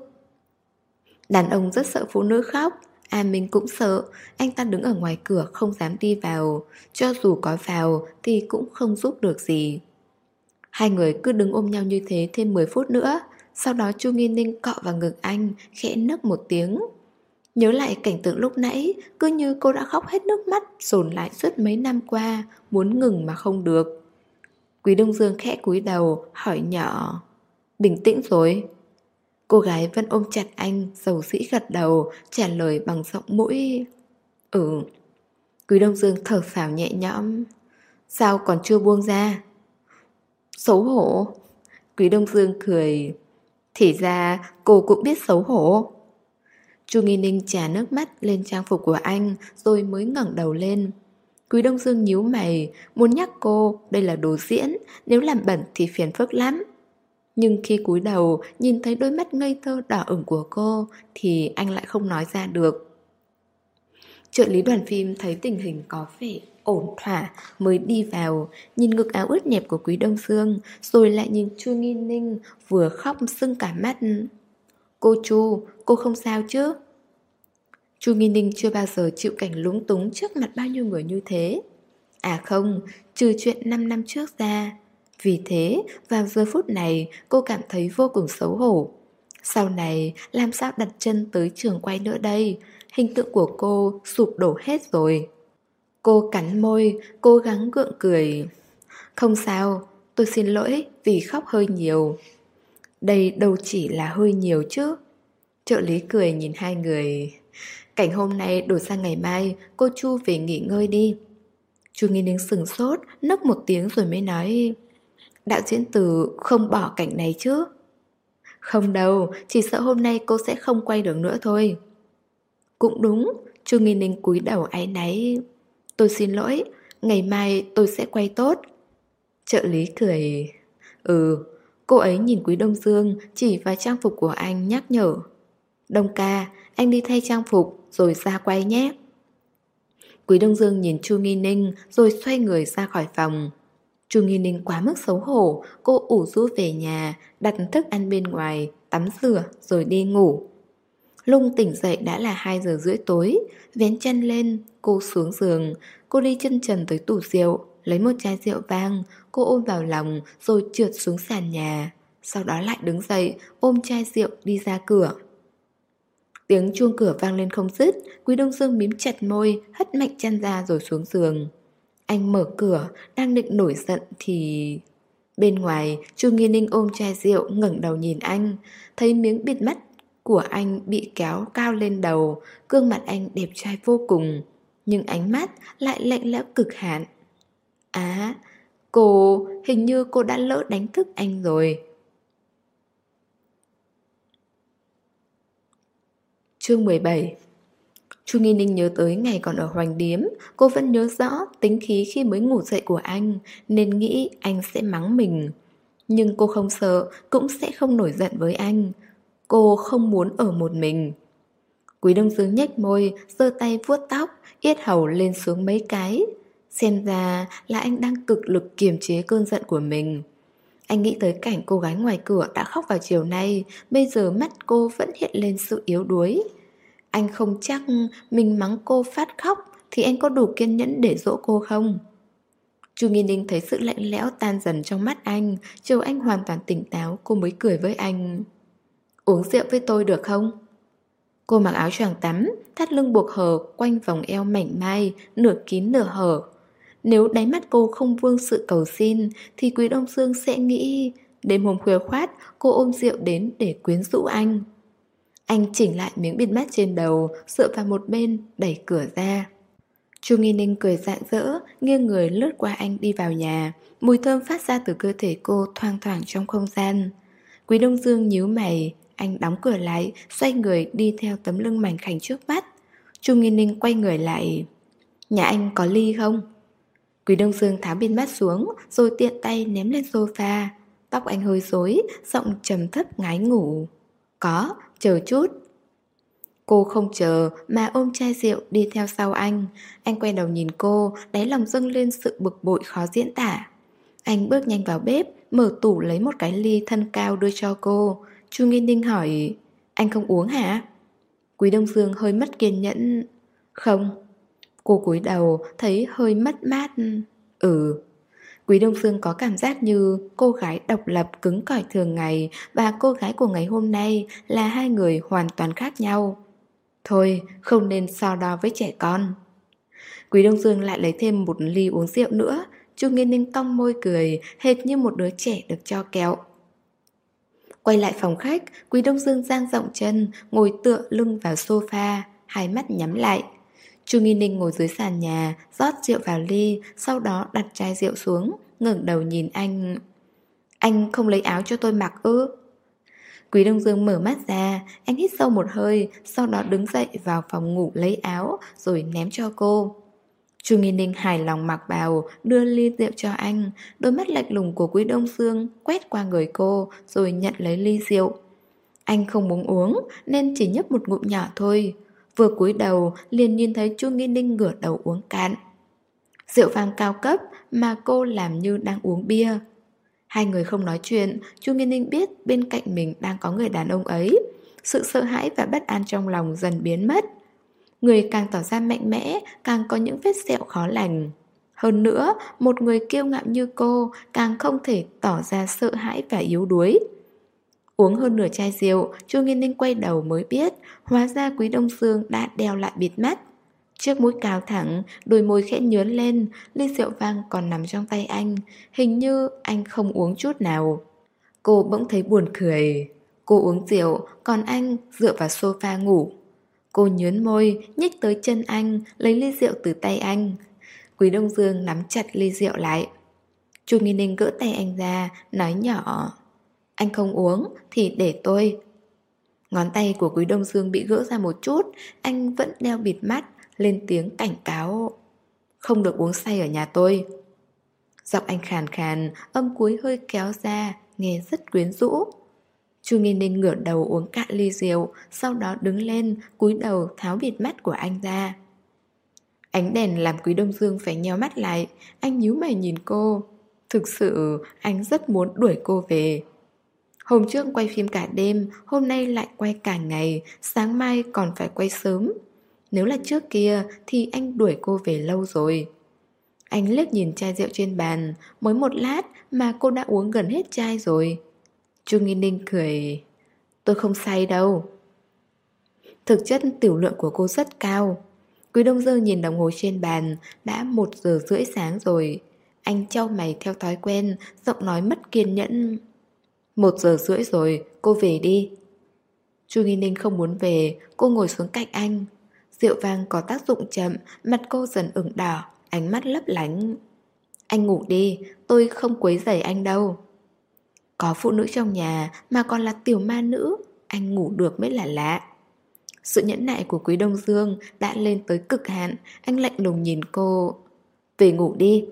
Đàn ông rất sợ phụ nữ khóc. A Minh cũng sợ. Anh ta đứng ở ngoài cửa không dám đi vào. Cho dù có vào thì cũng không giúp được gì. Hai người cứ đứng ôm nhau như thế thêm mười phút nữa. Sau đó Chu Nghi Ninh cọ vào ngực anh, khẽ nấc một tiếng. Nhớ lại cảnh tượng lúc nãy, cứ như cô đã khóc hết nước mắt dồn lại suốt mấy năm qua, muốn ngừng mà không được. Quý Đông Dương khẽ cúi đầu, hỏi nhỏ: Bình tĩnh rồi? Cô gái vẫn ôm chặt anh, dầu dĩ gật đầu, trả lời bằng giọng mũi: Ừ. Quý Đông Dương thở phào nhẹ nhõm: Sao còn chưa buông ra? Xấu hổ. Quý Đông Dương cười: Thì ra cô cũng biết xấu hổ. Chu Nghi Ninh chà nước mắt lên trang phục của anh rồi mới ngẩng đầu lên. Quý Đông Dương nhíu mày, muốn nhắc cô đây là đồ diễn, nếu làm bẩn thì phiền phức lắm. Nhưng khi cúi đầu nhìn thấy đôi mắt ngây thơ đỏ ửng của cô thì anh lại không nói ra được. Trợ lý đoàn phim thấy tình hình có vẻ ổn thỏa mới đi vào, nhìn ngực áo ướt nhẹp của Quý Đông Dương, rồi lại nhìn Chu Nghi Ninh vừa khóc sưng cả mắt. Cô Chu, cô không sao chứ? Chu Nghi Ninh chưa bao giờ chịu cảnh lúng túng trước mặt bao nhiêu người như thế. À không, trừ chuyện năm năm trước ra. Vì thế, vào giờ phút này cô cảm thấy vô cùng xấu hổ. Sau này, làm sao đặt chân tới trường quay nữa đây? Hình tượng của cô sụp đổ hết rồi. Cô cắn môi, cố gắng gượng cười. Không sao, tôi xin lỗi vì khóc hơi nhiều. Đây đâu chỉ là hơi nhiều chứ. Trợ lý cười nhìn hai người. Cảnh hôm nay đổi sang ngày mai, cô Chu về nghỉ ngơi đi. Chu Nghi Ninh sừng sốt, nấc một tiếng rồi mới nói: Đạo diễn Từ không bỏ cảnh này chứ? Không đâu, chỉ sợ hôm nay cô sẽ không quay được nữa thôi. Cũng đúng, Chu Nghi Ninh cúi đầu áy náy. Tôi xin lỗi, ngày mai tôi sẽ quay tốt. Trợ lý cười. Ừ. Cô ấy nhìn Quý Đông Dương chỉ vào trang phục của anh nhắc nhở. Đông ca, anh đi thay trang phục rồi ra quay nhé. Quý Đông Dương nhìn Chu Nghi Ninh rồi xoay người ra khỏi phòng. Chu Nghi Ninh quá mức xấu hổ, cô ủ rũ về nhà, đặt thức ăn bên ngoài, tắm rửa rồi đi ngủ. Lúc tỉnh dậy đã là hai giờ rưỡi tối, vén chân lên, cô xuống giường, cô đi chân trần tới tủ rượu, lấy một chai rượu vang, cô ôm vào lòng rồi trượt xuống sàn nhà. Sau đó lại đứng dậy, ôm chai rượu đi ra cửa. Tiếng chuông cửa vang lên không dứt, Quý Đông Dương mím chặt môi, hất mạnh chân ra rồi xuống giường. Anh mở cửa, đang định nổi giận thì... Bên ngoài, Chu Nghi Ninh ôm chai rượu ngẩng đầu nhìn anh, thấy miếng bịt mắt của anh bị kéo cao lên đầu, gương mặt anh đẹp trai vô cùng, nhưng ánh mắt lại lạnh lẽo cực hạn. Á, cô, hình như cô đã lỡ đánh thức anh rồi. Chương mười bảy. Chu Nghi Ninh nhớ tới ngày còn ở Hoành Điếm, cô vẫn nhớ rõ tính khí khi mới ngủ dậy của anh, nên nghĩ anh sẽ mắng mình. Nhưng cô không sợ, cũng sẽ không nổi giận với anh. Cô không muốn ở một mình. Quý Đông Dương nhếch môi, giơ tay vuốt tóc, yết hầu lên xuống mấy cái. Xem ra là anh đang cực lực kiềm chế cơn giận của mình. Anh nghĩ tới cảnh cô gái ngoài cửa đã khóc vào chiều nay, bây giờ mắt cô vẫn hiện lên sự yếu đuối. Anh không chắc mình mắng cô phát khóc thì anh có đủ kiên nhẫn để dỗ cô không? Chu Nghi Ninh thấy sự lạnh lẽo tan dần trong mắt anh, chờ anh hoàn toàn tỉnh táo cô mới cười với anh. Uống rượu với tôi được không? Cô mặc áo choàng tắm, thắt lưng buộc hở quanh vòng eo mảnh mai, nửa kín nửa hở. Nếu đáy mắt cô không vương sự cầu xin thì Quý Đông Dương sẽ nghĩ đêm hôm khuya khoát cô ôm rượu đến để quyến rũ anh. Anh chỉnh lại miếng bịt mắt trên đầu, dựa vào một bên, đẩy cửa ra. Chu Nghi Ninh cười rạng rỡ, nghiêng người lướt qua anh đi vào nhà. Mùi thơm phát ra từ cơ thể cô thoang thoảng trong không gian. Quý Đông Dương nhíu mày, anh đóng cửa lại, xoay người đi theo tấm lưng mảnh khảnh trước mắt. Chu Nghi Ninh quay người lại. Nhà anh có ly không? Quý Đông Dương tháo bịt mắt xuống, rồi tiện tay ném lên sofa. Tóc anh hơi rối, giọng trầm thấp ngái ngủ. Có, chờ chút. Cô không chờ mà ôm chai rượu đi theo sau anh. Anh quay đầu nhìn cô, đáy lòng dâng lên sự bực bội khó diễn tả. Anh bước nhanh vào bếp, mở tủ lấy một cái ly thân cao đưa cho cô. Chu Nghi Ninh hỏi, anh không uống hả? Quý Đông Dương hơi mất kiên nhẫn. Không. Cô cúi đầu thấy hơi mất mát. Ừ. Quý Đông Dương có cảm giác như cô gái độc lập cứng cỏi thường ngày và cô gái của ngày hôm nay là hai người hoàn toàn khác nhau. Thôi, không nên so đo với trẻ con. Quý Đông Dương lại lấy thêm một ly uống rượu nữa. Chu Nghiên Ninh cong môi cười, hệt như một đứa trẻ được cho kẹo. Quay lại phòng khách, Quý Đông Dương dang rộng chân, ngồi tựa lưng vào sofa, hai mắt nhắm lại. Chu Nghi Ninh ngồi dưới sàn nhà, rót rượu vào ly, sau đó đặt chai rượu xuống, ngẩng đầu nhìn anh. Anh không lấy áo cho tôi mặc ư? Quý Đông Dương mở mắt ra, anh hít sâu một hơi, sau đó đứng dậy vào phòng ngủ lấy áo, rồi ném cho cô. Chu Nghi Ninh hài lòng mặc vào, đưa ly rượu cho anh. Đôi mắt lạnh lùng của Quý Đông Dương quét qua người cô, rồi nhận lấy ly rượu. Anh không muốn uống, nên chỉ nhấp một ngụm nhỏ thôi. Vừa cúi đầu, liền nhìn thấy Chu Nghi Ninh ngửa đầu uống cạn. Rượu vang cao cấp mà cô làm như đang uống bia. Hai người không nói chuyện, Chu Nghi Ninh biết bên cạnh mình đang có người đàn ông ấy. Sự sợ hãi và bất an trong lòng dần biến mất. Người càng tỏ ra mạnh mẽ, càng có những vết sẹo khó lành. Hơn nữa, một người kiêu ngạo như cô càng không thể tỏ ra sợ hãi và yếu đuối. Uống hơn nửa chai rượu, Chu Nghiên Ninh quay đầu mới biết, hóa ra Quý Đông Dương đã đeo lại bịt mắt. Chiếc mũi cao thẳng, đôi môi khẽ nhướn lên, ly rượu vang còn nằm trong tay anh, hình như anh không uống chút nào. Cô bỗng thấy buồn cười. Cô uống rượu, còn anh dựa vào sofa ngủ. Cô nhướn môi, nhích tới chân anh, lấy ly rượu từ tay anh. Quý Đông Dương nắm chặt ly rượu lại. Chu Nghi Ninh gỡ tay anh ra, nói nhỏ, anh không uống thì để tôi. Ngón tay của Quý Đông Dương bị gỡ ra một chút, anh vẫn đeo bịt mắt, lên tiếng cảnh cáo. Không được uống say ở nhà tôi. Giọng anh khàn khàn, âm cuối hơi kéo ra, nghe rất quyến rũ. Chu Nghi Ninh ngửa đầu uống cạn ly rượu, sau đó đứng lên, cúi đầu tháo bịt mắt của anh ra. Ánh đèn làm Quý Đông Dương phải nheo mắt lại. Anh nhíu mày nhìn cô. Thực sự anh rất muốn đuổi cô về. Hôm trước quay phim cả đêm, hôm nay lại quay cả ngày, sáng mai còn phải quay sớm. Nếu là trước kia thì anh đuổi cô về lâu rồi. Anh liếc nhìn chai rượu trên bàn. Mới một lát mà cô đã uống gần hết chai rồi. Chu Nghi Ninh cười. Tôi không say đâu. Thực chất tiểu lượng của cô rất cao. Quý Đông Dương nhìn đồng hồ trên bàn. Đã một giờ rưỡi sáng rồi. Anh chau mày theo thói quen, giọng nói mất kiên nhẫn. Một giờ rưỡi rồi, cô về đi. Chu Nghi Ninh không muốn về. Cô ngồi xuống cạnh anh. Rượu vang có tác dụng chậm. Mặt cô dần ửng đỏ, ánh mắt lấp lánh. Anh ngủ đi, tôi không quấy rầy anh đâu. Có phụ nữ trong nhà mà còn là tiểu ma nữ, anh ngủ được mới là lạ. Sự nhẫn nại của Quý Đông Dương đã lên tới cực hạn. Anh lạnh lùng nhìn cô. Về ngủ đi.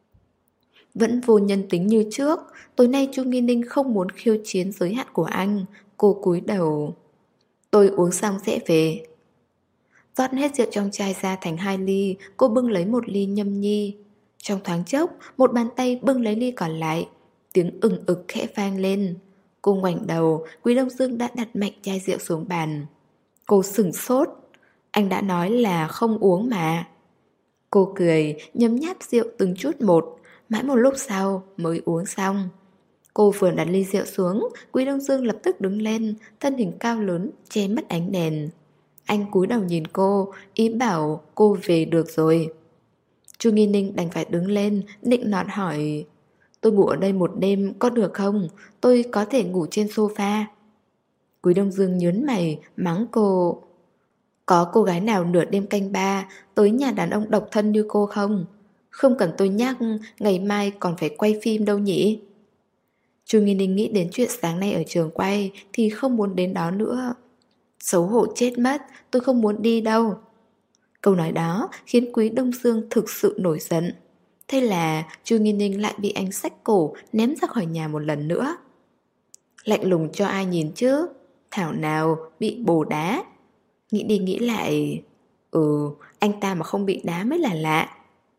Vẫn vô nhân tính như trước. Tối nay Chu Nghi Ninh không muốn khiêu chiến giới hạn của anh. Cô cúi đầu. Tôi uống xong sẽ về. Rót hết rượu trong chai ra thành hai ly. Cô bưng lấy một ly nhâm nhi. Trong thoáng chốc, một bàn tay bưng lấy ly còn lại. Tiếng ừng ực khẽ vang lên. Cô ngoảnh đầu. Quý Đông Dương đã đặt mạnh chai rượu xuống bàn. Cô sửng sốt. Anh đã nói là không uống mà. Cô cười, nhấm nháp rượu từng chút một. Mãi một lúc sau mới uống xong. Cô vừa đặt ly rượu xuống, Quý Đông Dương lập tức đứng lên. Thân hình cao lớn, che mất ánh đèn. Anh cúi đầu nhìn cô, ý bảo cô về được rồi. Chu Nghi Ninh đành phải đứng lên, định nọt hỏi. Tôi ngủ ở đây một đêm có được không? Tôi có thể ngủ trên sofa. Quý Đông Dương nhớn mày, mắng cô. Có cô gái nào nửa đêm canh ba tới nhà đàn ông độc thân như cô không? Không cần tôi nhắc, ngày mai còn phải quay phim đâu nhỉ? Chu Nghi Ninh nghĩ đến chuyện sáng nay ở trường quay thì không muốn đến đó nữa. Xấu hổ chết mất, tôi không muốn đi đâu. Câu nói đó khiến Quý Đông Dương thực sự nổi giận. Thế là Chu Nghi Ninh lại bị anh xách cổ ném ra khỏi nhà một lần nữa. Lạnh lùng cho ai nhìn chứ? Thảo nào bị bồ đá. Nghĩ đi nghĩ lại. Ừ, anh ta mà không bị đá mới là lạ.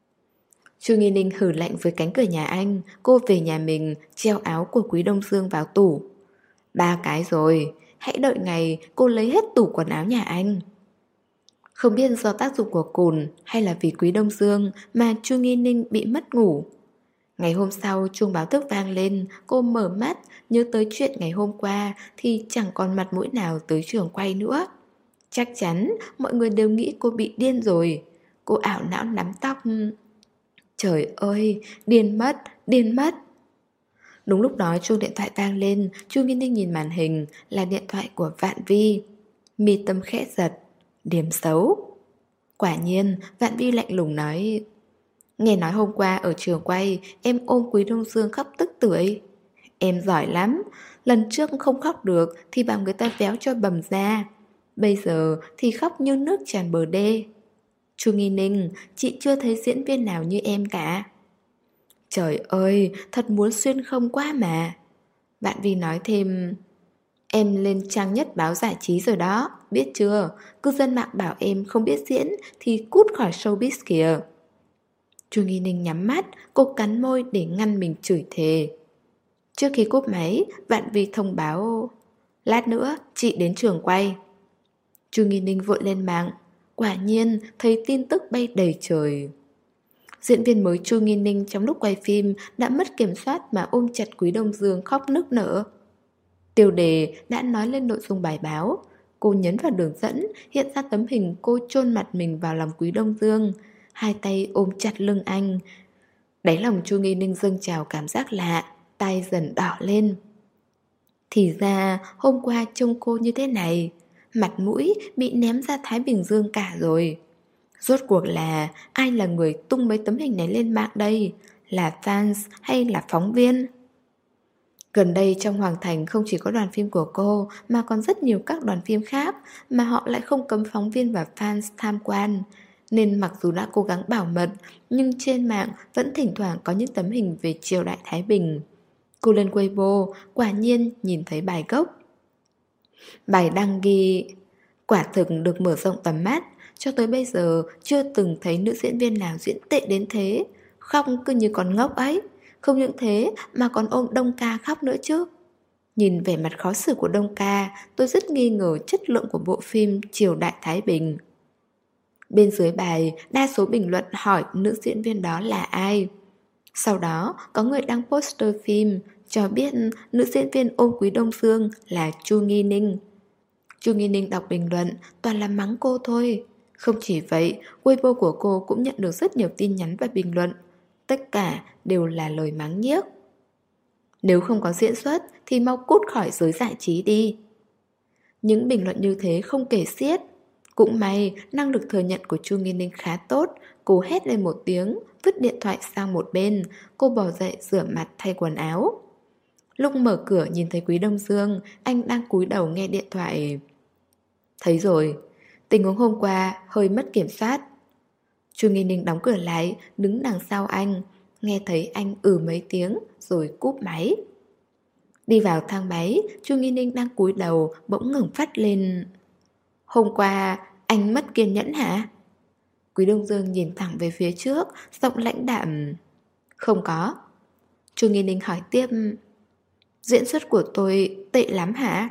Chu Nghi Ninh hừ lạnh với cánh cửa nhà anh. Cô về nhà mình, treo áo của Quý Đông Dương vào tủ. Ba cái rồi, hãy đợi ngày cô lấy hết tủ quần áo nhà anh. Không biết do tác dụng của cồn hay là vì Quý Đông Dương mà Chu Nghi Ninh bị mất ngủ. Ngày hôm sau chuông báo thức vang lên. Cô mở mắt, nhớ tới chuyện ngày hôm qua thì chẳng còn mặt mũi nào tới trường quay nữa. Chắc chắn mọi người đều nghĩ cô bị điên rồi. Cô ảo não nắm tóc. Trời ơi, điên mất, điên mất. Đúng lúc đó chuông điện thoại vang lên. Chu Nghi Ninh nhìn màn hình, là điện thoại của Vạn Vi. Mi tâm khẽ giật. Điểm xấu. Quả nhiên Vạn Vi lạnh lùng nói. Nghe nói hôm qua ở trường quay em ôm Quý Đông Dương khóc tức tưởi. Em giỏi lắm. Lần trước không khóc được thì bảo người ta véo cho bầm ra. Bây giờ thì khóc như nước tràn bờ đê. Chu Nghi Ninh, chị chưa thấy diễn viên nào như em cả. Trời ơi, thật muốn xuyên không quá mà. Bạn Vi nói thêm. Em lên trang nhất báo giải trí rồi đó, biết chưa? Cư dân mạng bảo em không biết diễn thì cút khỏi showbiz kìa. Chu Nghi Ninh nhắm mắt, cô cắn môi để ngăn mình chửi thề. Trước khi cúp máy, Vạn Vi thông báo. Lát nữa chị đến trường quay. Chu Nghi Ninh vội lên mạng. Quả nhiên thấy tin tức bay đầy trời. Diễn viên mới Chu Nghi Ninh trong lúc quay phim đã mất kiểm soát mà ôm chặt Quý Đông Dương khóc nức nở. Tiêu đề đã nói lên nội dung bài báo. Cô nhấn vào đường dẫn, hiện ra tấm hình cô chôn mặt mình vào lòng Quý Đông Dương, hai tay ôm chặt lưng anh. Đáy lòng Chu Nghi Ninh dâng trào cảm giác lạ, tai dần đỏ lên. Thì ra hôm qua trông cô như thế này, mặt mũi bị ném ra Thái Bình Dương cả rồi. Rốt cuộc là ai là người tung mấy tấm hình này lên mạng đây? Là fans hay là phóng viên? Gần đây trong Hoàng Thành không chỉ có đoàn phim của cô mà còn rất nhiều các đoàn phim khác mà họ lại không cấm phóng viên và fans tham quan. nên mặc dù đã cố gắng bảo mật, nhưng trên mạng vẫn thỉnh thoảng có những tấm hình về triều đại Thái Bình. Cô lên Weibo, quả nhiên nhìn thấy bài gốc. Bài đăng ghi: quả thực được mở rộng tầm mắt, cho tới bây giờ chưa từng thấy nữ diễn viên nào diễn tệ đến thế. Khóc cứ như con ngốc ấy. Không những thế mà còn ôm Đông Ca khóc nữa chứ. Nhìn vẻ mặt khó xử của Đông Ca, tôi rất nghi ngờ chất lượng của bộ phim Triều Đại Thái Bình. Bên dưới bài, đa số bình luận hỏi nữ diễn viên đó là ai. Sau đó, có người đăng poster phim cho biết nữ diễn viên ôm Quý Đông Dương là Chu Nghi Ninh. Chu Nghi Ninh đọc bình luận toàn là mắng cô thôi. Không chỉ vậy, Weibo của cô cũng nhận được rất nhiều tin nhắn và bình luận. Tất cả đều là lời mắng nhiếc. Nếu không có diễn xuất thì mau cút khỏi giới giải trí đi. Những bình luận như thế không kể xiết. Cũng may, năng lực thừa nhận của Chu Nghi Ninh khá tốt. Cô hét lên một tiếng, vứt điện thoại sang một bên. Cô bò dậy rửa mặt thay quần áo. Lúc mở cửa nhìn thấy Quý Đông Dương, anh đang cúi đầu nghe điện thoại. Thấy rồi, tình huống hôm qua hơi mất kiểm soát. Chu Nghi Ninh đóng cửa lại, đứng đằng sau anh. Nghe thấy anh ừ mấy tiếng rồi cúp máy. Đi vào thang máy, Chu Nghi Ninh đang cúi đầu bỗng ngẩng phát lên. Hôm qua anh mất kiên nhẫn hả? Quý Đông Dương nhìn thẳng về phía trước, giọng lãnh đạm. Không có. Chu Nghi Ninh hỏi tiếp. Diễn xuất của tôi tệ lắm hả?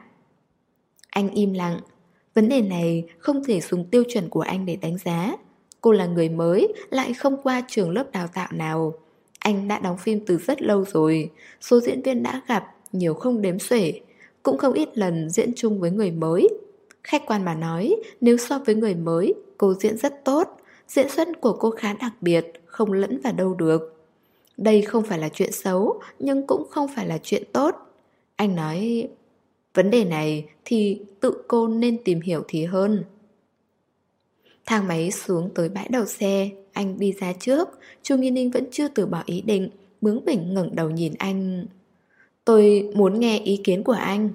Anh im lặng. Vấn đề này không thể dùng tiêu chuẩn của anh để đánh giá. Cô là người mới, lại không qua trường lớp đào tạo nào. Anh đã đóng phim từ rất lâu rồi. Số diễn viên đã gặp nhiều không đếm xuể. Cũng không ít lần diễn chung với người mới. Khách quan mà nói, nếu so với người mới, cô diễn rất tốt. Diễn xuất của cô khá đặc biệt, không lẫn vào đâu được. Đây không phải là chuyện xấu, nhưng cũng không phải là chuyện tốt. Anh nói, vấn đề này thì tự cô nên tìm hiểu thì hơn. Thang máy xuống tới bãi đậu xe, anh đi ra trước. Chu Nghi Ninh vẫn chưa từ bỏ ý định, bướng bỉnh ngẩng đầu nhìn anh. Tôi muốn nghe ý kiến của anh.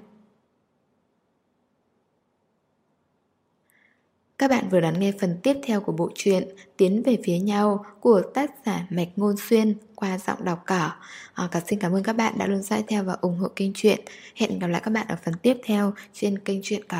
Các bạn vừa đón nghe phần tiếp theo của bộ truyện Tiến về phía nhau của tác giả Mạch Ngôn Xuyên qua giọng đọc cỏ. À, cả xin cảm ơn các bạn đã luôn dõi theo và ủng hộ kênh truyện. Hẹn gặp lại các bạn ở phần tiếp theo trên kênh truyện cỏ.